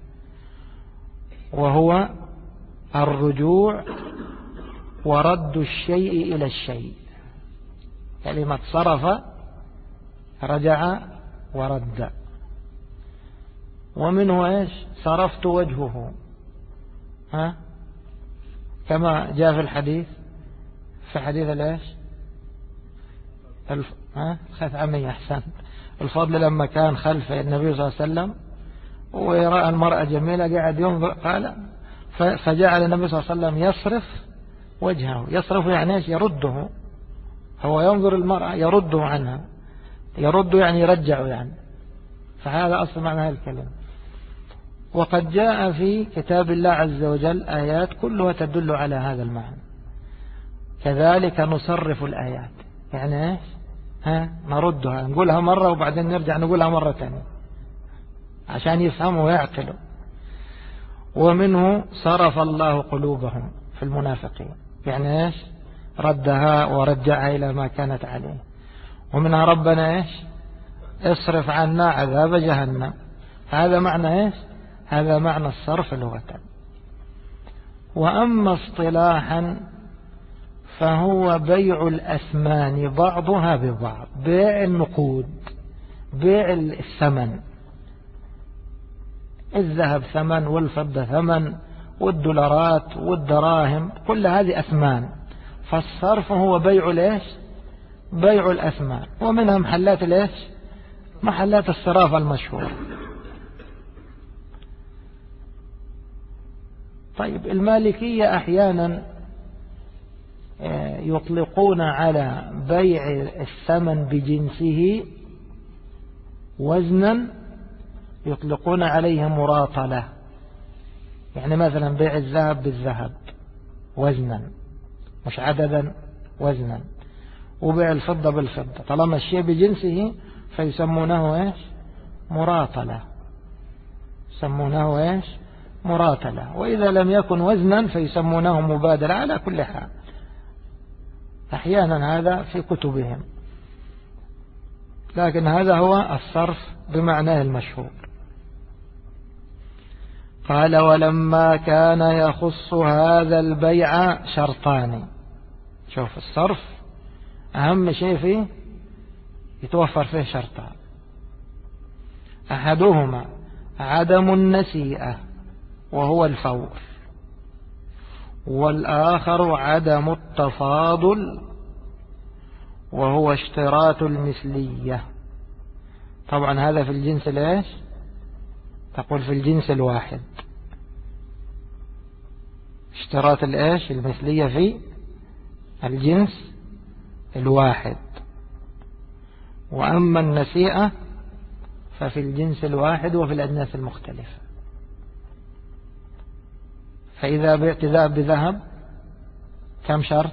وهو الرجوع ورد الشيء إلى الشيء. كلمة صرف رجع ورد. ومنه إيش؟ صرفت وجهه، كما جاء في الحديث، في حديث الإيش؟ خذ عمي أحسن. الفضل لما كان خلف النبي صلى الله عليه وسلم ويرى المرأة جميلة قاعد ينظر، قال فجعل النبي صلى الله عليه وسلم يصرف وجهه. يصرف يعني ايش؟ يرده. هو ينظر المرأة يرده عنها، يرده يعني يرجعه يعني. فهذا أصل معنى هذه الكلمة. وقد جاء في كتاب الله عز وجل آيات كلها تدل على هذا المعنى. كذلك نصرف الآيات، يعني ايش؟ نردها، نقولها مرة وبعدين نرجع نقولها مرة ثانية عشان يفهموا ويعقلوا. ومنه صرف الله قلوبهم في المنافقين، يعني ايش؟ ردها ورجعها إلى ما كانت عليه. ومنها ربنا ايش؟ اصرف عنا عذاب جهنم. هذا معنى ايش؟ هذا معنى الصرف لغة. وأما اصطلاحا فهو بيع الأثمان بعضها ببعض، بيع النقود، بيع الثمن، الذهب ثمن والفضة ثمن والدولارات والدراهم، كل هذه أثمان. فالصرف هو بيع ليش؟ بيع الأثمان. ومنها محلات ليش؟ محلات الصرافة المشهورة. طيب المالكية أحيانا يطلقون على بيع الثمن بجنسه وزنا، يطلقون عليه مراطلة. يعني مثلا بيع الذهب بالذهب وزنا مش عددا، وزنا، وبيع الفضة بالفضة، طالما الشيء بجنسه فيسمونه ايش؟ مراطلة، يسمونه ايش؟ مراتلة. وإذا لم يكن وزنا فيسمونه مبادلة. على كل حال أحيانا هذا في كتبهم، لكن هذا هو الصرف بمعناه المشهور. قال ولما كان يخص هذا البيع شرطان. شوف الصرف أهم شيء فيه يتوفر فيه شرطان، أحدهما عدم النسيئة وهو الفور، والآخر عدم التفاضل وهو اشتراط المثلية. طبعا هذا في الجنس ليش؟ تقول في الجنس الواحد. اشتراط الايش؟ المثلية في الجنس الواحد، وأما النسيئة ففي الجنس الواحد وفي الأجناس المختلفة. فإذا بعت ذهب بذهب كم شرط؟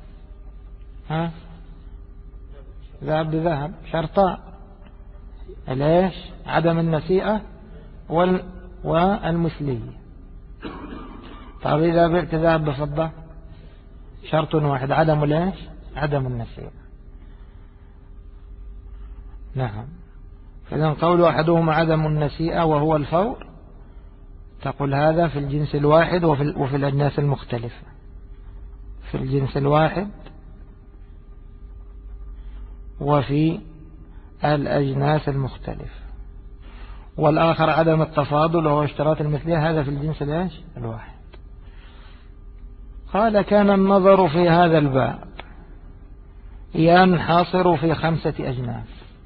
ذهب بذهب شرطان، ليش؟ عدم النسيئة والمثلية. طيب إذا بعت ذهب بفضة شرط واحد، عدم ليش؟ عدم النسيئة. نعم. فإذا قول أحدهما عدم النسيئة وهو الفور، تقول هذا في الجنس الواحد وفي الأجناس المختلفة. في الجنس الواحد وفي الأجناس المختلفة. والآخر عدم التفاضل وهو اشتراط المثلية، هذا في الجنس الواحد. قال كان النظر في هذا الباب ينحصر في 5 أجناس.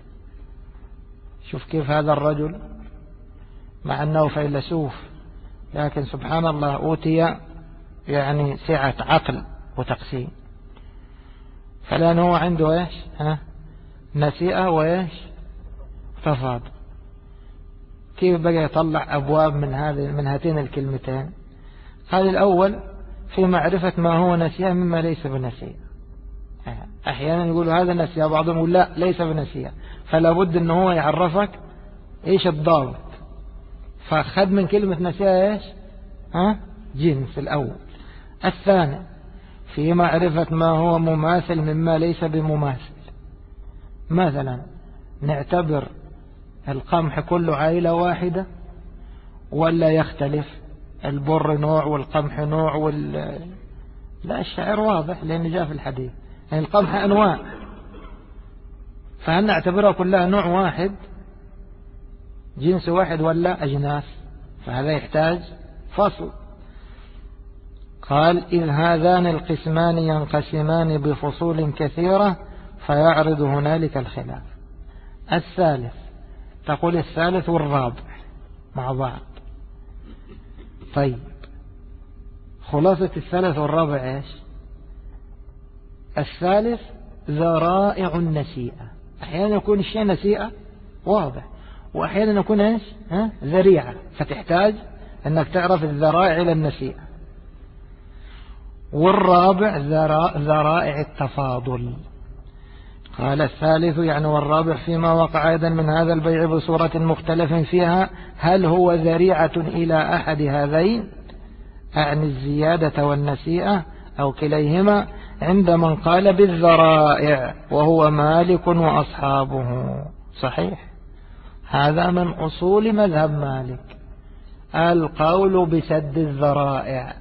شوف كيف هذا الرجل مع أنه فيلسوف، لكن سبحان الله أوتي يعني سعة عقل وتقسيم. فلان هو عنده ايش؟ نسيئة وايش؟ تفاضل. كيف بقى يطلع أبواب من هاتين الكلمتين؟ هذا الأول في معرفة ما هو نسيئة مما ليس بنسيئة. أحيانا يقولوا هذا نسيئة، بعضهم يقول لا ليس بنسيئة، فلا بد أنه هو يعرفك إيش الضابط. فأخذ من كلمة نسيئة إيش؟ جنس الأول. الثاني في معرفة ما هو مماثل مما ليس بمماثل. مثلا نعتبر القمح كله عائلة واحدة ولا يختلف؟ البر نوع والقمح نوع لا، الشعر واضح لأنه جاء في الحديث، يعني القمح أنواع، فهل نعتبرها كلها نوع واحد جنس واحد ولا أجناس؟ فهذا يحتاج فصل. قال إذ هذان القسمان ينقسمان بفصول كثيرة فيعرض هنالك الخلاف. الثالث، تقول الثالث والرابع مع بعض. طيب خلاصة الثالث والرابع ايش؟ الثالث ذرائع النسيئة. احيانا يكون الشيء نسيئة واضح، واحيانا يكون ايش؟ ذريعة، فتحتاج انك تعرف الذرائع الى النسيئة. والرابع ذرائع التفاضل. قال الثالث يعني والرابع فيما وقع أيضا من هذا البيع بصورة مختلف فيها، هل هو ذريعة إلى أحد هذين، أعني الزيادة والنسيئة أو كليهما، عند من قال بالذرائع وهو مالك وأصحابه. صحيح، هذا من أصول مذهب مالك، القول بسد الذرائع.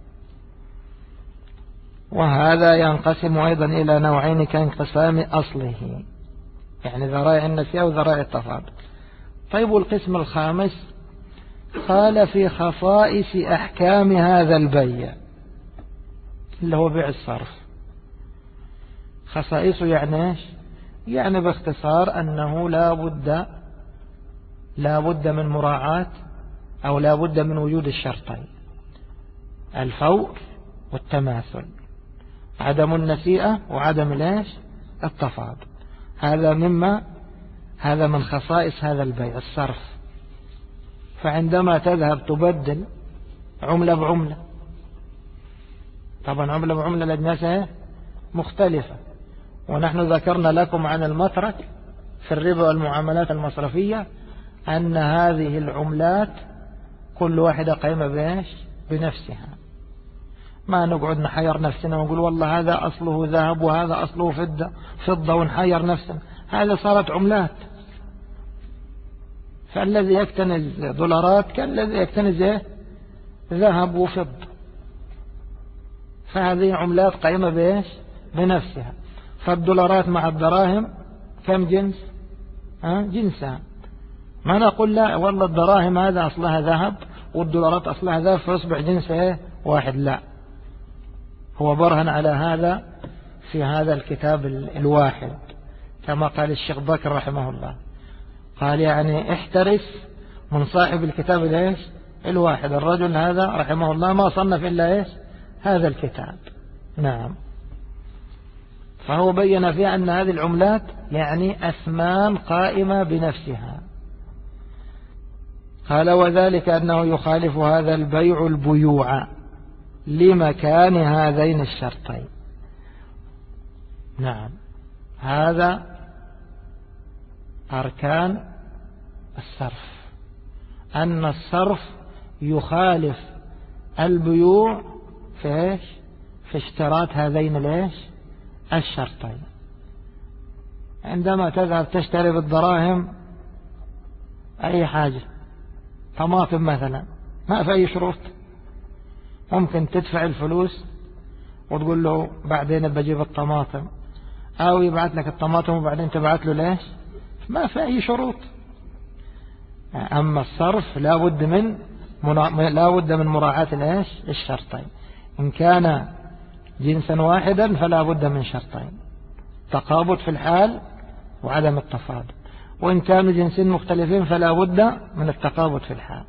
وهذا ينقسم أيضا إلى نوعين كانقسام أصله، يعني ذرائع النسيئة وذرائع التفاضل. طيب والقسم الخامس قال في خصائص أحكام هذا البيع اللي هو بيع الصرف. خصائصه يعني ايش؟ يعني باختصار أنه لا بد من مراعاة أو لا بد من وجود الشرطين، الفور والتماثل، عدم النسيئة وعدم ليش؟ التفاضل. هذا من خصائص هذا البيع الصرف. فعندما تذهب تبدل عملة بعملة. طبعا عملة بعملة الأجناس مختلفة. ونحن ذكرنا لكم عن المترك في الربا والمعاملات المصرفية أن هذه العملات كل واحدة قائمة بإيش؟ بنفسها. ما نقعد نحير نفسنا ونقول والله هذا أصله ذهب وهذا أصله فضة ونحير نفسنا. هذا صارت عملات. فالذي يكتنز دولارات كالذي يكتنز ذهب وفضة. فهذه عملات قائمة بإيش؟ بنفسها. فالدولارات مع الدراهم كم جنس؟ جنسها. ما نقول لا والله الدراهم هذا أصلها ذهب والدولارات أصلها ذهب فيصبح جنس واحد. لا، هو برهن على هذا في هذا الكتاب الواحد كما قال الشيخ بكر رحمه الله. قال يعني احترس من صاحب الكتاب الواحد. الرجل هذا رحمه الله ما صنف إلا هذا الكتاب. نعم. فهو بين فيها أن هذه العملات يعني أثمان قائمة بنفسها. قال وذلك أنه يخالف هذا البيع البيوع لمكان هذين الشرطين. نعم، هذا أركان الصرف، أن الصرف يخالف البيوع في اشتراط هذين الشرطين. عندما تذهب تشتري بالدراهم أي حاجة، طماطم مثلا، ما في أي شروط، ممكن تدفع الفلوس وتقول له بعدين بجيب الطماطم، أو يبعث لك الطماطم وبعدين تبعث له ما في أي شروط. أما الصرف لا بد من مراعاة الشرطين. إن كان جنسا واحدا فلا بد من شرطين: تقابض في الحال وعدم التفاضل. وإن كانوا جنسين مختلفين فلا بد من التقابض في الحال.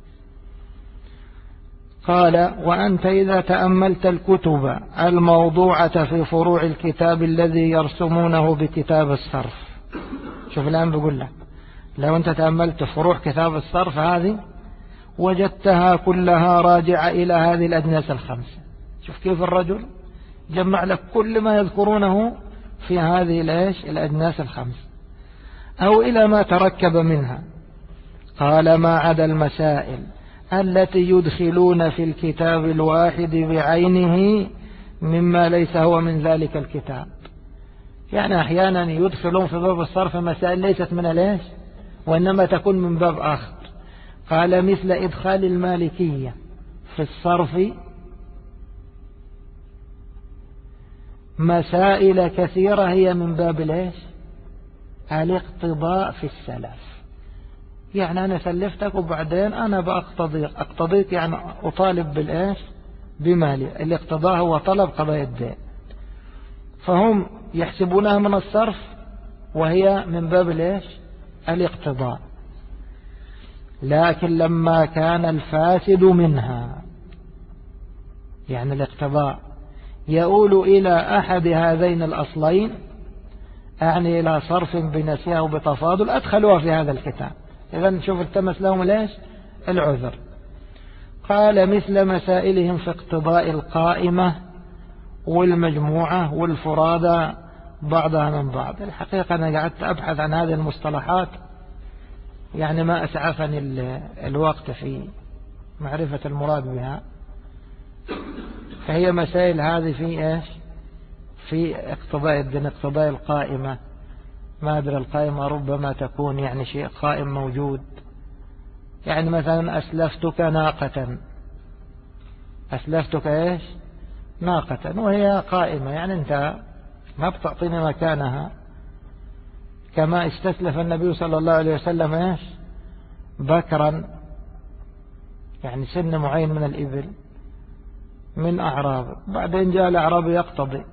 قال وأنت إذا تأملت الكتب الموضوعة في فروع الكتاب الذي يرسمونه بكتاب الصرف. شوف الآن بقول لك لو أنت تأملت فروع كتاب الصرف هذه وجدتها كلها راجعة إلى هذه الأجناس الخمسة. شوف كيف الرجل جمع لك كل ما يذكرونه في هذه الأجناس الخمسة أو إلى ما تركب منها. قال ما عدا المسائل التي يدخلون في الكتاب الواحد بعينه مما ليس هو من ذلك الكتاب. يعني أحيانا يدخلون في باب الصرف مسائل ليست من وإنما تكون من باب آخر. قال مثل إدخال المالكية في الصرف مسائل كثيرة هي من باب الاقتضاء في السلف. يعني أنا سلفتك وبعدين أنا أقتضيك، يعني أطالب بمالي. الاقتضاء هو طلب قضاء الدين، فهم يحسبونها من الصرف وهي من باب الاقتضاء. لكن لما كان الفاسد منها، يعني الاقتضاء، يؤول إلى أحد هذين الأصلين، أعني إلى صرف بنسيئة وبتفاضل، أدخلوها في هذا الكتاب. إذن شوف التمس لهم العذر. قال مثل مسائلهم في اقتضاء القائمة والمجموعة والفرادة بعضها من بعض. الحقيقة أنا قعدت أبحث عن هذه المصطلحات، يعني ما أسعفني الوقت في معرفة المراد بها. فهي مسائل هذه في اقتضاء الدين، اقتضاء القائمة. ما أدري القائمة ربما تكون يعني شيء قائم موجود. يعني مثلا أسلفتك ناقة، أسلفتك ناقة وهي قائمة، يعني أنت ما بتعطيني مكانها. كما استسلف النبي صلى الله عليه وسلم بكرا، يعني سن معين من الإبل من أعراب، بعدين جاء الأعراب يقتضي،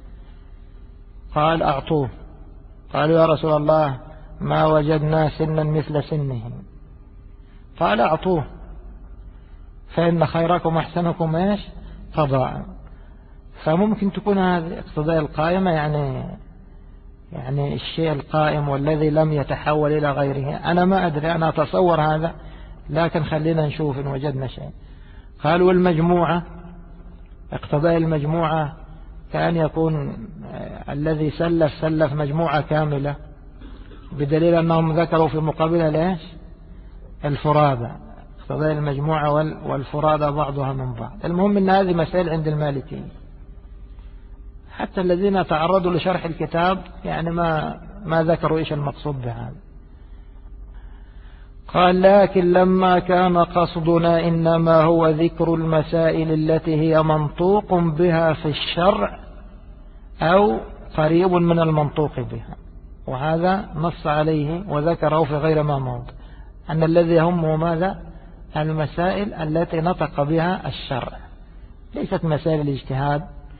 قال أعطوه. قالوا يا رسول الله ما وجدنا سنا مثل سنه. قال أعطوه فإن خيركم أحسنكم قضاء. فممكن تكون هذه اقتضاء القائمة، يعني الشيء القائم والذي لم يتحول إلى غيره. أنا ما أدري، أنا أتصور هذا، لكن خلينا نشوف إن وجدنا شيء. قالوا المجموعة، اقتضاء المجموعة كأن يكون الذي سلف مجموعة كاملة، بدليل أنهم ذكروا في مقابلها ليش الفرادى، اقتضاء المجموعة والفرادى بعضها من بعض. المهم أن هذه مسائل عند المالكيين، حتى الذين تعرضوا لشرح الكتاب يعني ما ذكروا إيش المقصود بهذا. قال لكن لما كان قصدنا إنما هو ذكر المسائل التي هي منطوق بها في الشرع أو قريب من المنطوق بها، وهذا نص عليه وذكره في غير ما موضع، أن الذي يهمه ماذا؟ المسائل التي نطق بها الشرع، ليست مسائل الاجتهاد.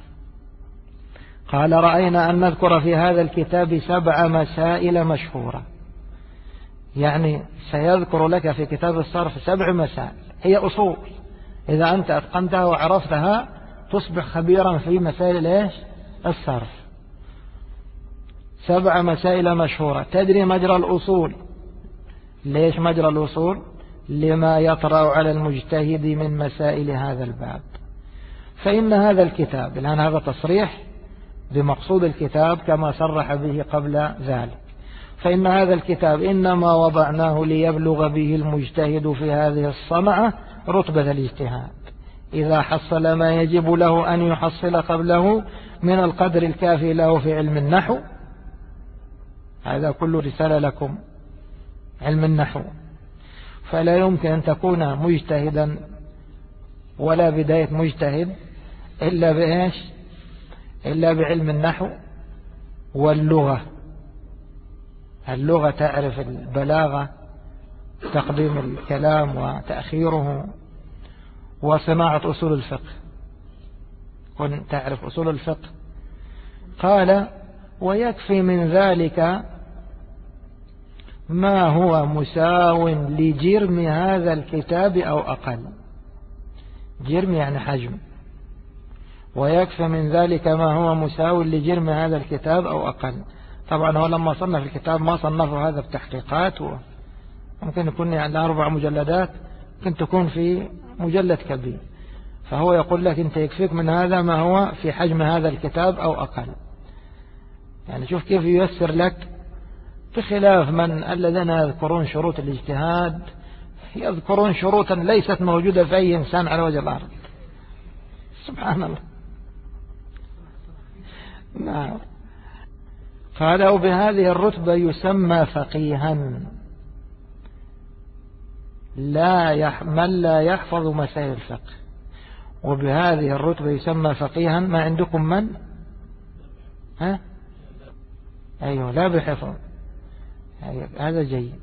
قال رأينا أن نذكر في هذا الكتاب 7 مسائل مشهورة، يعني سيذكر لك في كتاب الصرف 7 مسائل هي أصول، إذا أنت أتقنتها وعرفتها تصبح خبيرا في مسائل إيش الصرف. 7 مسائل مشهورة تدري مجرى الأصول. ليش مجرى الأصول؟ لما يطرأ على المجتهد من مسائل هذا الباب. فإن هذا الكتاب، الآن هذا تصريح بمقصود الكتاب كما صرح به قبل ذلك، فإن هذا الكتاب إنما وضعناه ليبلغ به المجتهد في هذه الصنعة رتبة الاجتهاد، إذا حصل ما يجب له أن يحصل قبله من القدر الكافي له في علم النحو. هذا كل رسالة لكم علم النحو، فلا يمكن أن تكون مجتهدا ولا بداية مجتهد إلا بإيش؟ إلا بعلم النحو واللغة. اللغة تعرف البلاغة، تقديم الكلام وتأخيره، وصناعة أصول الفقه، كن تعرف أصول الفقه. قال ويكفي من ذلك ما هو مساو لجرم هذا الكتاب أو أقل. جرم يعني حجم، ويكفي من ذلك ما هو مساو لجرم هذا الكتاب أو أقل. طبعا هو لما صنف الكتاب ما صنفه هذا بتحقيقات، ممكن يكون يعني 4 مجلدات، ممكن تكون في مجلد كبير، فهو يقول لك أنت يكفيك من هذا ما هو في حجم هذا الكتاب أو أقل. يعني شوف كيف ييسر لك، بخلاف من الذين يذكرون شروط الاجتهاد يذكرون شروطا ليست موجودة في أي إنسان على وجه الأرض. سبحان الله. نعم. قال وبهذه الرتبة يسمى فقيها من لا يحفظ مسائل الفقه. وبهذه الرتبة يسمى فقيها ما عندكم من؟ أيوه لا بحفظ، أيوه هذا جيد.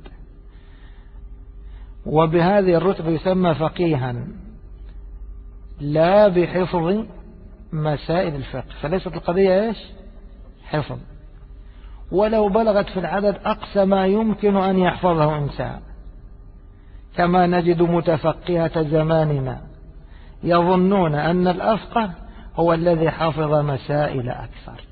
وبهذه الرتبة يسمى فقيها لا بحفظ مسائل الفقه، فليست القضية إيش؟ حفظ. ولو بلغت في العدد أقصى ما يمكن أن يحفظه إنسان، كما نجد متفقهة زماننا يظنون أن الأفقه هو الذي حفظ مسائل أكثر،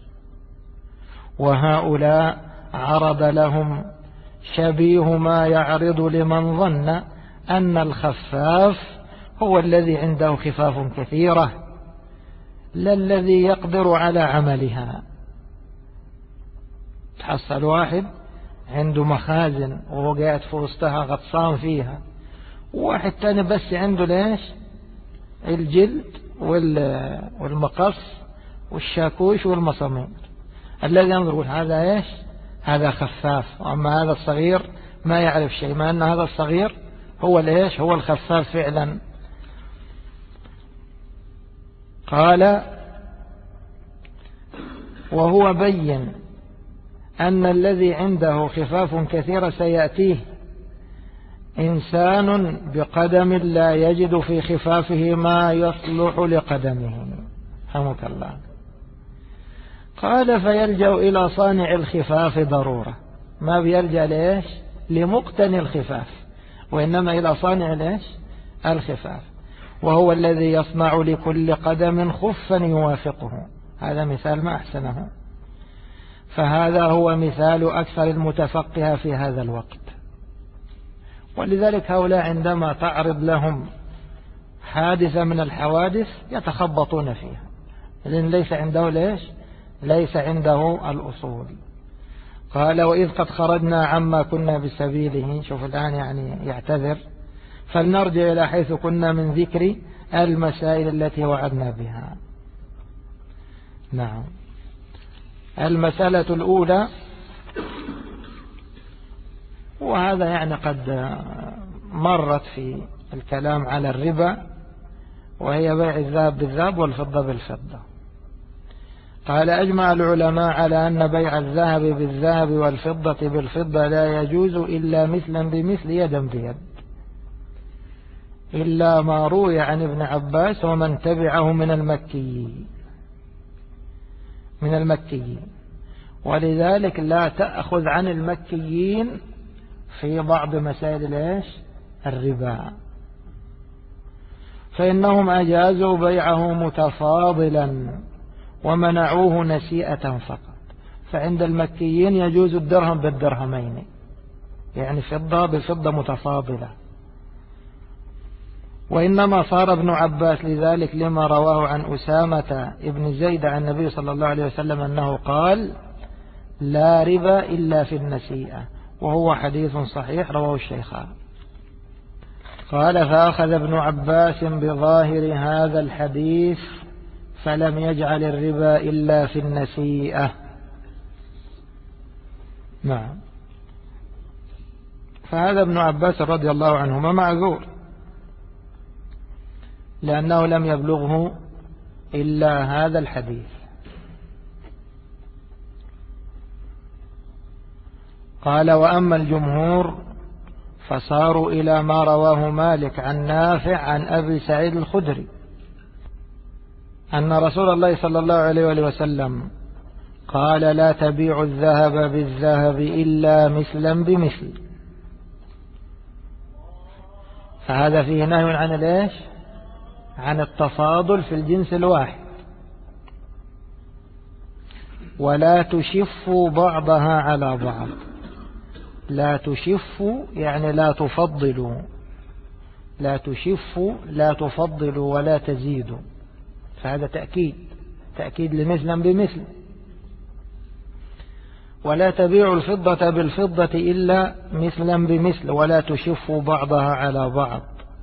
وهؤلاء عرض لهم شبيه ما يعرض لمن ظن أن الخفاف هو الذي عنده خفاف كثيرة لا الذي يقدر على عملها. تحصل واحد عنده مخازن وهو قاعد في وسطها غطسان فيها، وواحد تاني بس عنده ليش الجلد والمقص والشاكوش والمصامير. الذي ينظر يقول هذا ايش؟ هذا خفاف، واما هذا الصغير ما يعرف شيء، ما ان هذا الصغير هو الايش؟ هو الخفاف فعلا. قال وهو بين أن الذي عنده خفاف كثيرة سيأتيه إنسان بقدم لا يجد في خفافه ما يصلح لقدمه. حمك الله. قال فيلجأ إلى صانع الخفاف ضرورة، ما بيلجأ ليش؟ لمقتني الخفاف، وإنما إلى صانع ليش؟ الخفاف، وهو الذي يصنع لكل قدم خفا يوافقه. هذا مثال ما أحسنه، فهذا هو مثال أكثر المتفقه في هذا الوقت. ولذلك هؤلاء عندما تعرض لهم حادثة من الحوادث يتخبطون فيها، لأن ليس عنده ليس عنده الأصول. قال وإذ قد خرجنا عما كنا بسبيله، شوف الآن يعني يعتذر، فلنرجع إلى حيث كنا من ذكر المسائل التي وعدنا بها. نعم. المسألة الأولى، وهذا يعني قد مرت في الكلام على الربا، وهي بيع الذهب بالذهب والفضة بالفضة. قال أجمع العلماء على أن بيع الذهب بالذهب والفضة بالفضة لا يجوز إلا مثلا بمثل يدا بيد، إلا ما روي عن ابن عباس ومن تبعه من المكيين، ولذلك لا تأخذ عن المكيين في بعض مسائل الربا، فإنهم أجازوا بيعه متفاضلا ومنعوه نسيئة فقط. فعند المكيين يجوز الدرهم بالدرهمين، يعني فضة بفضة متفاضلة. وإنما صار ابن عباس لذلك لما رواه عن أسامة ابن زيد عن النبي صلى الله عليه وسلم أنه قال لا ربا إلا في النسيئة، وهو حديث صحيح رواه الشيخان. قال فأخذ ابن عباس بظاهر هذا الحديث فلم يجعل الربا إلا في النسيئة. نعم. فهذا ابن عباس رضي الله عنهما معذور، لأنه لم يبلغه إلا هذا الحديث. قال وأما الجمهور فصاروا إلى ما رواه مالك عن نافع عن أبي سعيد الخدري أن رسول الله صلى الله عليه وسلم قال لا تبيع الذهب بالذهب إلا مثلا بمثل. فهذا فيه نهي عن عن التفاضل في الجنس الواحد. ولا تشفوا بعضها على بعض، لا تشفوا يعني لا تفضلوا، لا تشفوا لا تفضلوا ولا تزيدوا، فهذا تأكيد لمثلا بمثل. ولا تبيعوا الفضة بالفضة إلا مثلا بمثل ولا تشفوا بعضها على بعض،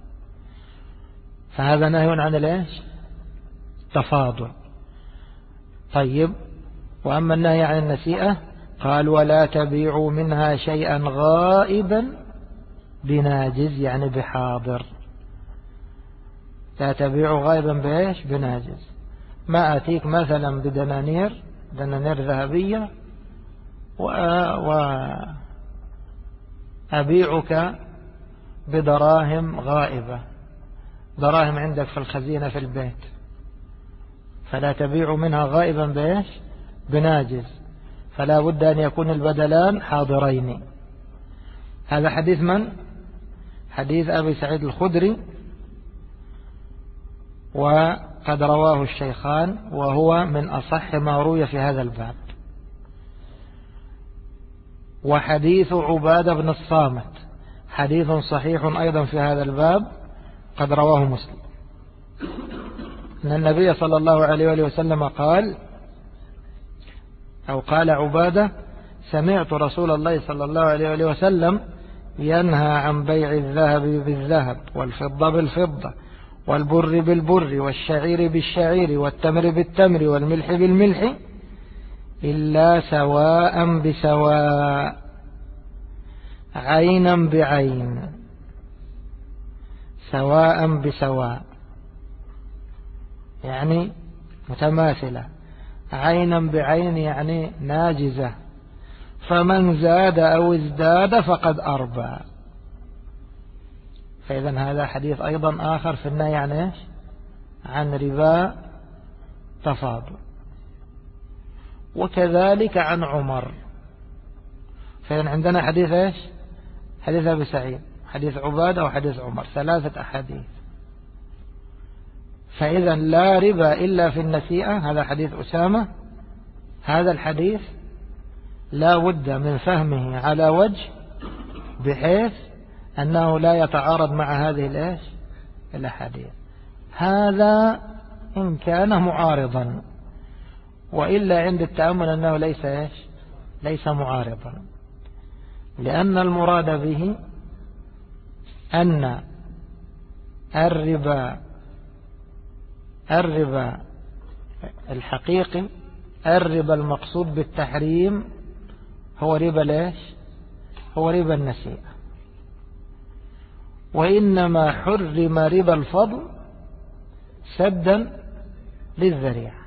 فهذا نهي عن تفاضل. طيب، وأما النهي عن النسيئة قال ولا تبيعوا منها شيئا غائبا بناجز، يعني بحاضر. لا تبيعوا غائبا بناجز. ما أتيك مثلا بدنانير ذهبية وأبيعك بدراهم غائبة، دراهم عندك في الخزينة في البيت، فلا تبيع منها غائبا بناجز، فلا بد أن يكون البدلان حاضرين. هذا حديث من؟ حديث أبي سعيد الخدري، وقد رواه الشيخان، وهو من أصح ما روي في هذا الباب. وحديث عبادة بن الصامت حديث صحيح أيضا في هذا الباب، قد رواه مسلم، أن النبي صلى الله عليه وسلم قال عبادة سمعت رسول الله صلى الله عليه وسلم ينهى عن بيع الذهب بالذهب والفضة بالفضة والبر بالبر والشعير بالشعير والتمر بالتمر والملح بالملح إلا سواء بسواء عينا بعين، سواء بسواء يعني متماثلة، عينا بعين يعني ناجزة، فمن زاد أو ازداد فقد أربى. فإذا هذا حديث أيضا آخر في النهي عن ربا تفاضل. وكذلك عن عمر. فإن عندنا حديث حديث أبي سعيد، حديث عبادة، وحديث عمر، 3 أحاديث. فإذا لا ربا إلا في النسيئة، هذا حديث أسامة. هذا الحديث لا بد من فهمه على وجه بحيث أنه لا يتعارض مع هذه الأحاديث. هذا إن كان معارضا، وإلا عند التأمل أنه ليس معارضا، لأن المراد به أن الربا الحقيقي، الربا المقصود بالتحريم هو ربا هو ربا النسيئة، وإنما حرم ربا الفضل سدا للذريعة.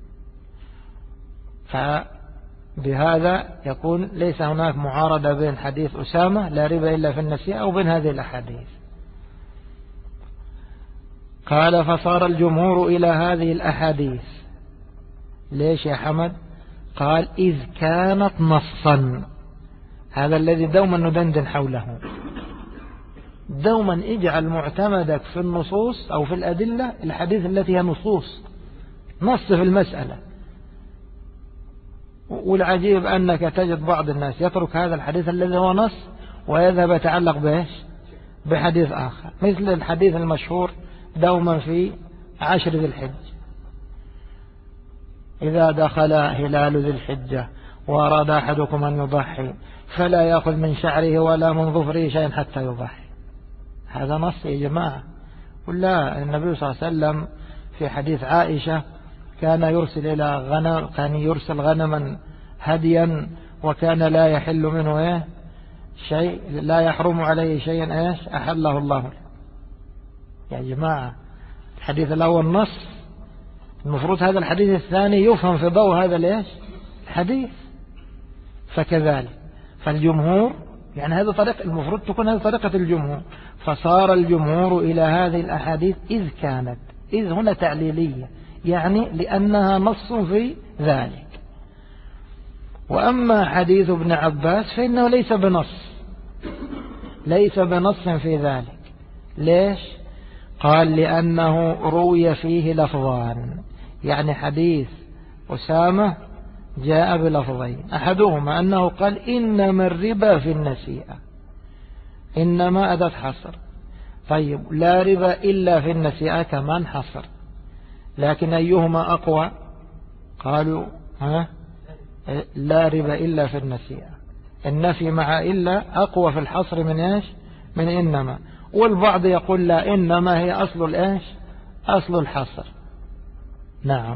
فبهذا يكون ليس هناك معارضة بين حديث أسامة لا ربا إلا في النسيئة وبين هذه الأحاديث. قال فصار الجمهور إلى هذه الأحاديث. ليش يا حمد؟ قال إذ كانت نصا. هذا الذي دوما ندندن حوله. دوما اجعل معتمدك في النصوص أو في الأدلة الحديث التي هي نص في المسألة. والعجيب أنك تجد بعض الناس يترك هذا الحديث الذي هو نص ويذهب يتعلق بحديث آخر، مثل الحديث المشهور دوما في 10 ذي الحجة: إذا دخل هلال ذي الحجة وأراد أحدكم أن يضحي فلا يأخذ من شعره ولا من ظفره شيئا حتى يضحي. هذا نص يا جماعة. ولا النبي صلى الله عليه وسلم في حديث عائشة كان يرسل غنما هديا، وكان لا يحل منه شيء، لا يحرم عليه شيئا أحله الله. يا جماعة الحديث الأول نص، المفروض هذا الحديث الثاني يفهم في ضوء هذا الحديث. فكذلك فالجمهور يعني هذا طريق، المفروض تكون هذه طريقة الجمهور. فصار الجمهور إلى هذه الأحاديث إذ كانت، إذ هنا تعليلية، يعني لأنها نص في ذلك. وأما حديث ابن عباس فإنه ليس بنص في ذلك. ليش؟ قال لأنه روي فيه لفظان، يعني حديث أسامة جاء بلفظين، أحدهما أنه قال إنما الربا في النسيئة، إنما أداة حصر. طيب لا ربا إلا في النسيئة كمان حصر، لكن أيهما أقوى؟ قالوا لا ربا إلا في النسيئة. النفي مع إلا أقوى في الحصر من إنما. والبعض يقول لا، إنما هي أصل الحصر. نعم،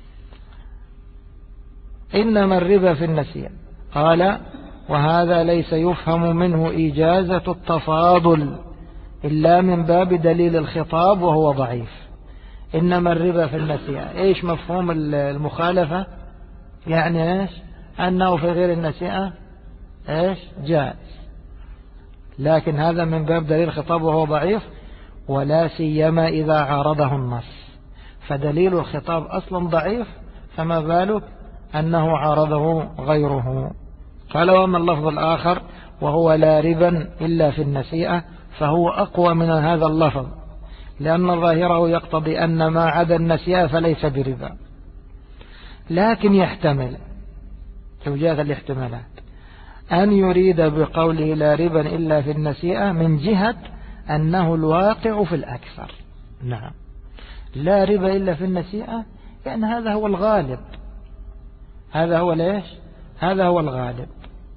إنما الربا في النسيئة. قال وهذا ليس يفهم منه إجازة التفاضل إلا من باب دليل الخطاب وهو ضعيف. إنما الربا في النسيئة، إيش مفهوم المخالفة؟ يعني أنه في غير النسيئة جائز، لكن هذا من باب دليل الخطاب وهو ضعيف، ولا سيما إذا عارضه النص. فدليل الخطاب أصلا ضعيف، فما بالك أنه عارضه غيره. قال وأما اللفظ الآخر وهو لا ربا إلا في النسيئة فهو أقوى من هذا اللفظ، لأن ظاهره يقتضي أن ما عدا النسيئة فليس بربا، لكن يحتمل توجيه الاحتمالات أن يريد بقوله لا ربا إلا في النسيئة من جهة أنه الواقع في الأكثر. نعم، لا ربا إلا في النسيئة يعني هذا هو الغالب، هذا هو الغالب.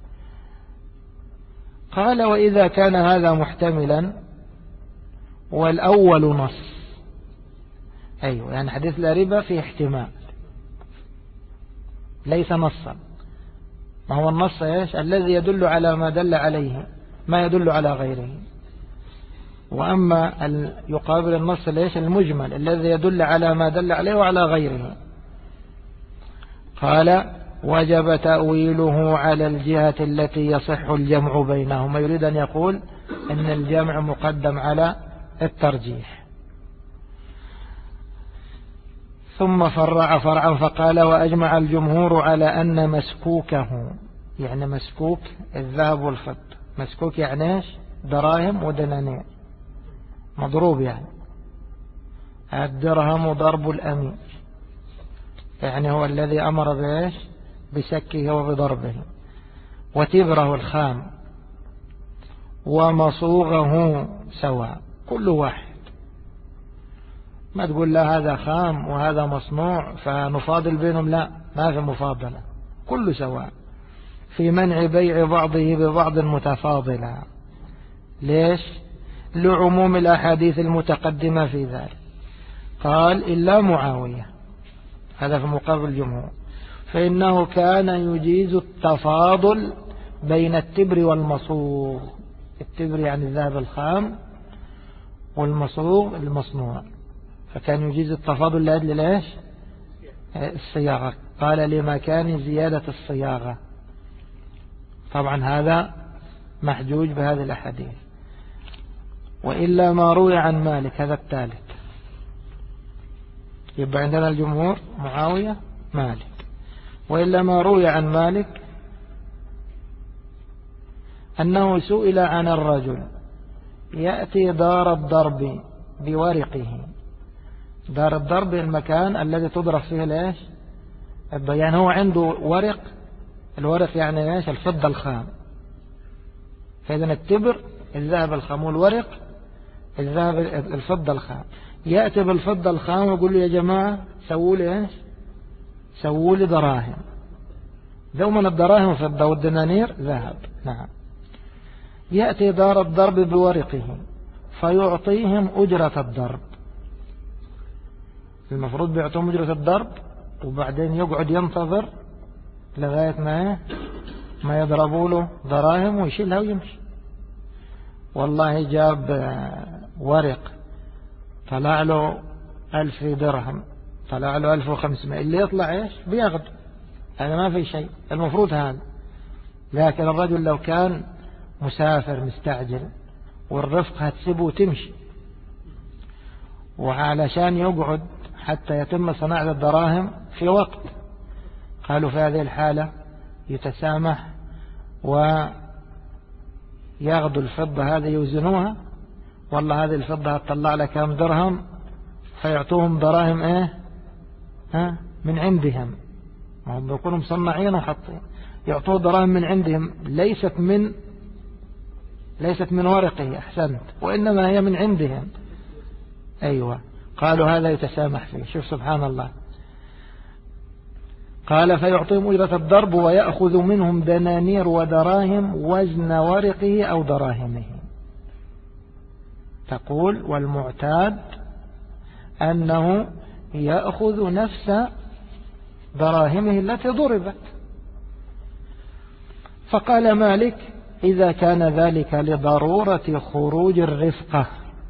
قال وإذا كان هذا محتملا والأول نص، أيوة، يعني حديث لا ربا فيه احتمال ليس نصا. ما هو النص الذي يدل على ما دل عليه، ما يدل على غيره. وأما يقابل النص المجمل الذي يدل على ما دل عليه وعلى غيره. قال وجب تأويله على الجهة التي يصح الجمع بينهما. يريد أن يقول أن الجمع مقدم على الترجيح. ثم فرع فرعا فقال وأجمع الجمهور على أن مسكوكه، يعني مسكوك الذهب والفضة، مسكوك يعني دراهم ودنانير، مضروب، يعني الدرهم ضرب الأمير، يعني هو الذي أمر بسكه وبضربه. وتبره الخام ومصوغه سواء، كل واحد. ما تقول لا هذا خام وهذا مصنوع فنفاضل بينهم، لا، ما في مفاضلة، كل سواء في منع بيع بعضه ببعض متفاضلا. ليش؟ لعموم الأحاديث المتقدمة في ذلك. قال إلا معاوية، هذا في مقابل الجمهور، فإنه كان يجيز التفاضل بين التبر والمصوغ. التبر يعني الذهب الخام، والمصوغ المصنوع، فكان يجيز التفاضل لأجل ليش؟ الصياغة. قال لمكان زيادة الصياغة. طبعا هذا محجوج بهذه الأحاديث. وإلا ما روي عن مالك، هذا الثالث. يبقى عندنا الجمهور معاوية مالك. وإلا ما روي عن مالك أنه سئل عن الرجل يأتي دار الضرب بورقه. دار الضرب المكان الذي تضرب فيه ليش؟ يعني هو عنده ورق، الورق يعني ليش؟ الفضة الخام. فإذا التبر الذهب الخام، والورق الذهب الفضة الخام. يأتي بالفضة الخام ويقول له يا جماعة سووا لي ايش؟ سووا لي دراهم. دوما الدراهم فضة والدنانير ذهب. نعم. يأتي دار الضرب بورقه فيعطيهم أجرة الضرب. المفروض بيعطيهم أجرة الضرب، وبعدين يقعد ينتظر لغاية ما يضربوا له دراهم ويشيلها ويمشي. والله جاب ورق طلع له 1000 درهم، طلع له 1500، اللي يطلع ايش بياخد، هذا ما في شيء، المفروض هذا. لكن الرجل لو كان مسافر مستعجل والرفق هتسيبه وتمشي، وعلشان يقعد حتى يتم صناعة الدراهم في وقت، قالوا في هذه الحالة يتسامح وياخذوا الفضة هذه يوزنوها، والله هذه الفضة هتطلع لك كم درهم، فيعطوهم دراهم من عندهم. هم بيكونوا مصنعين وحطين، يعطوه دراهم من عندهم، ليست من ورقه، أحسنت، وإنما هي من عندهم. أيوة، قالوا هذا يتسامح فيه. شوف سبحان الله. قال فيعطيهم أجرة الضرب ويأخذ منهم دنانير ودراهم وزن ورقه أو دراهمه. تقول والمعتاد أنه يأخذ نفس دراهمه التي ضربت. فقال مالك إذا كان ذلك لضرورة خروج الرفقة،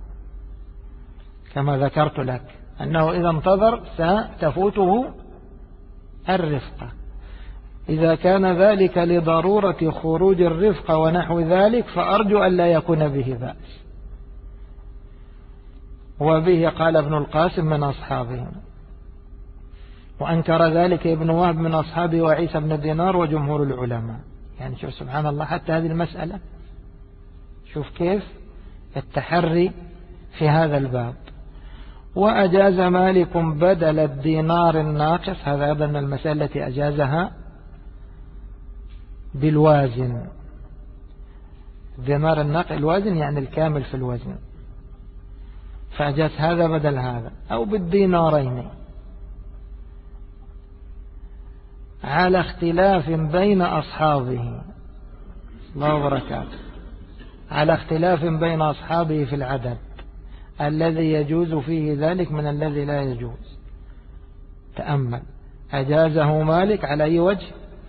كما ذكرت لك أنه إذا انتظر ستفوته الرفقة. إذا كان ذلك لضرورة خروج الرفقة ونحو ذلك فأرجو أن لا يكون به بأس. وبه قال ابن القاسم من أصحابه، وأنكر ذلك ابن وهب من أصحابه وعيسى بن دينار وجمهور العلماء. يعني شوف سبحان الله، حتى هذه المسألة شوف كيف التحري في هذا الباب. وأجاز مالك بدل الدينار الناقص، هذا أيضا من المسألة التي أجازها بالوازن. الدينار الناقص الوازن يعني الكامل في الوزن، فأجاز هذا بدل هذا، أو بالدينارين على اختلاف بين أصحابه. الله وبركاته. على اختلاف بين أصحابه في العدد الذي يجوز فيه ذلك من الذي لا يجوز. تأمل، أجازه مالك على أي وجه؟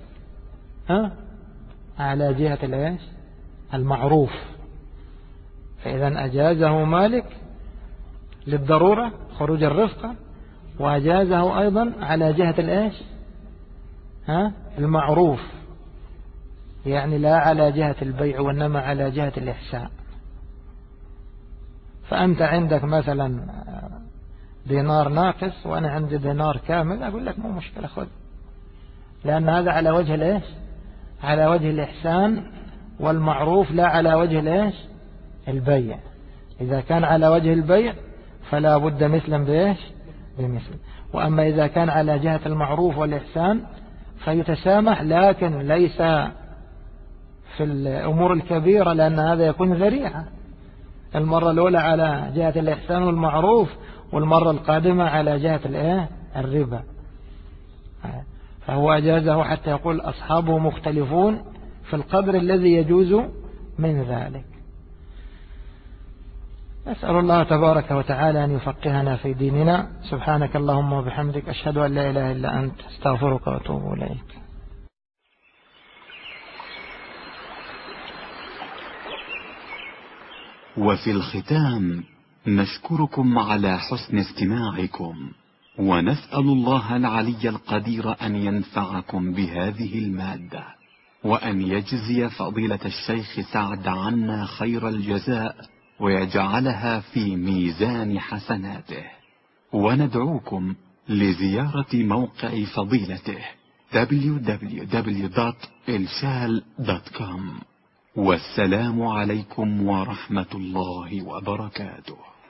على جهة الإيش؟ المعروف. فإذا أجازه مالك للضرورة خروج الرفقة، وأجازه أيضا على جهة الإيش؟ المعروف، يعني لا على جهة البيع وإنما على جهة الإحسان. فأنت عندك مثلا دينار ناقص وأنا عندي دينار كامل، أقول لك مو مشكلة خذ، لأن هذا على وجه الإيش؟ على وجه الإحسان والمعروف، لا على وجه الإيش؟ البيع. إذا كان على وجه البيع فلا بد مثلا بإيش؟ بمثل. وأما إذا كان على جهة المعروف والإحسان فيتسامح، لكن ليس في الأمور الكبيرة، لأن هذا يكون ذريعة. المرة الأولى على جهة الإحسان والمعروف، والمرة القادمة على جهة الربا. فهو أجازه حتى يقول أصحابه مختلفون في القدر الذي يجوز من ذلك. نسأل الله تبارك وتعالى أن يفقهنا في ديننا. سبحانك اللهم وبحمدك، أشهد أن لا إله إلا أنت، استغفرك وأتوب إليك. وفي الختام نشكركم على حسن استماعكم، ونسأل الله العلي القدير أن ينفعكم بهذه المادة، وأن يجزي فضيلة الشيخ سعد عنا خير الجزاء، ويجعلها في ميزان حسناته. وندعوكم لزيارة موقع فضيلته www.elshal.com. والسلام عليكم ورحمة الله وبركاته.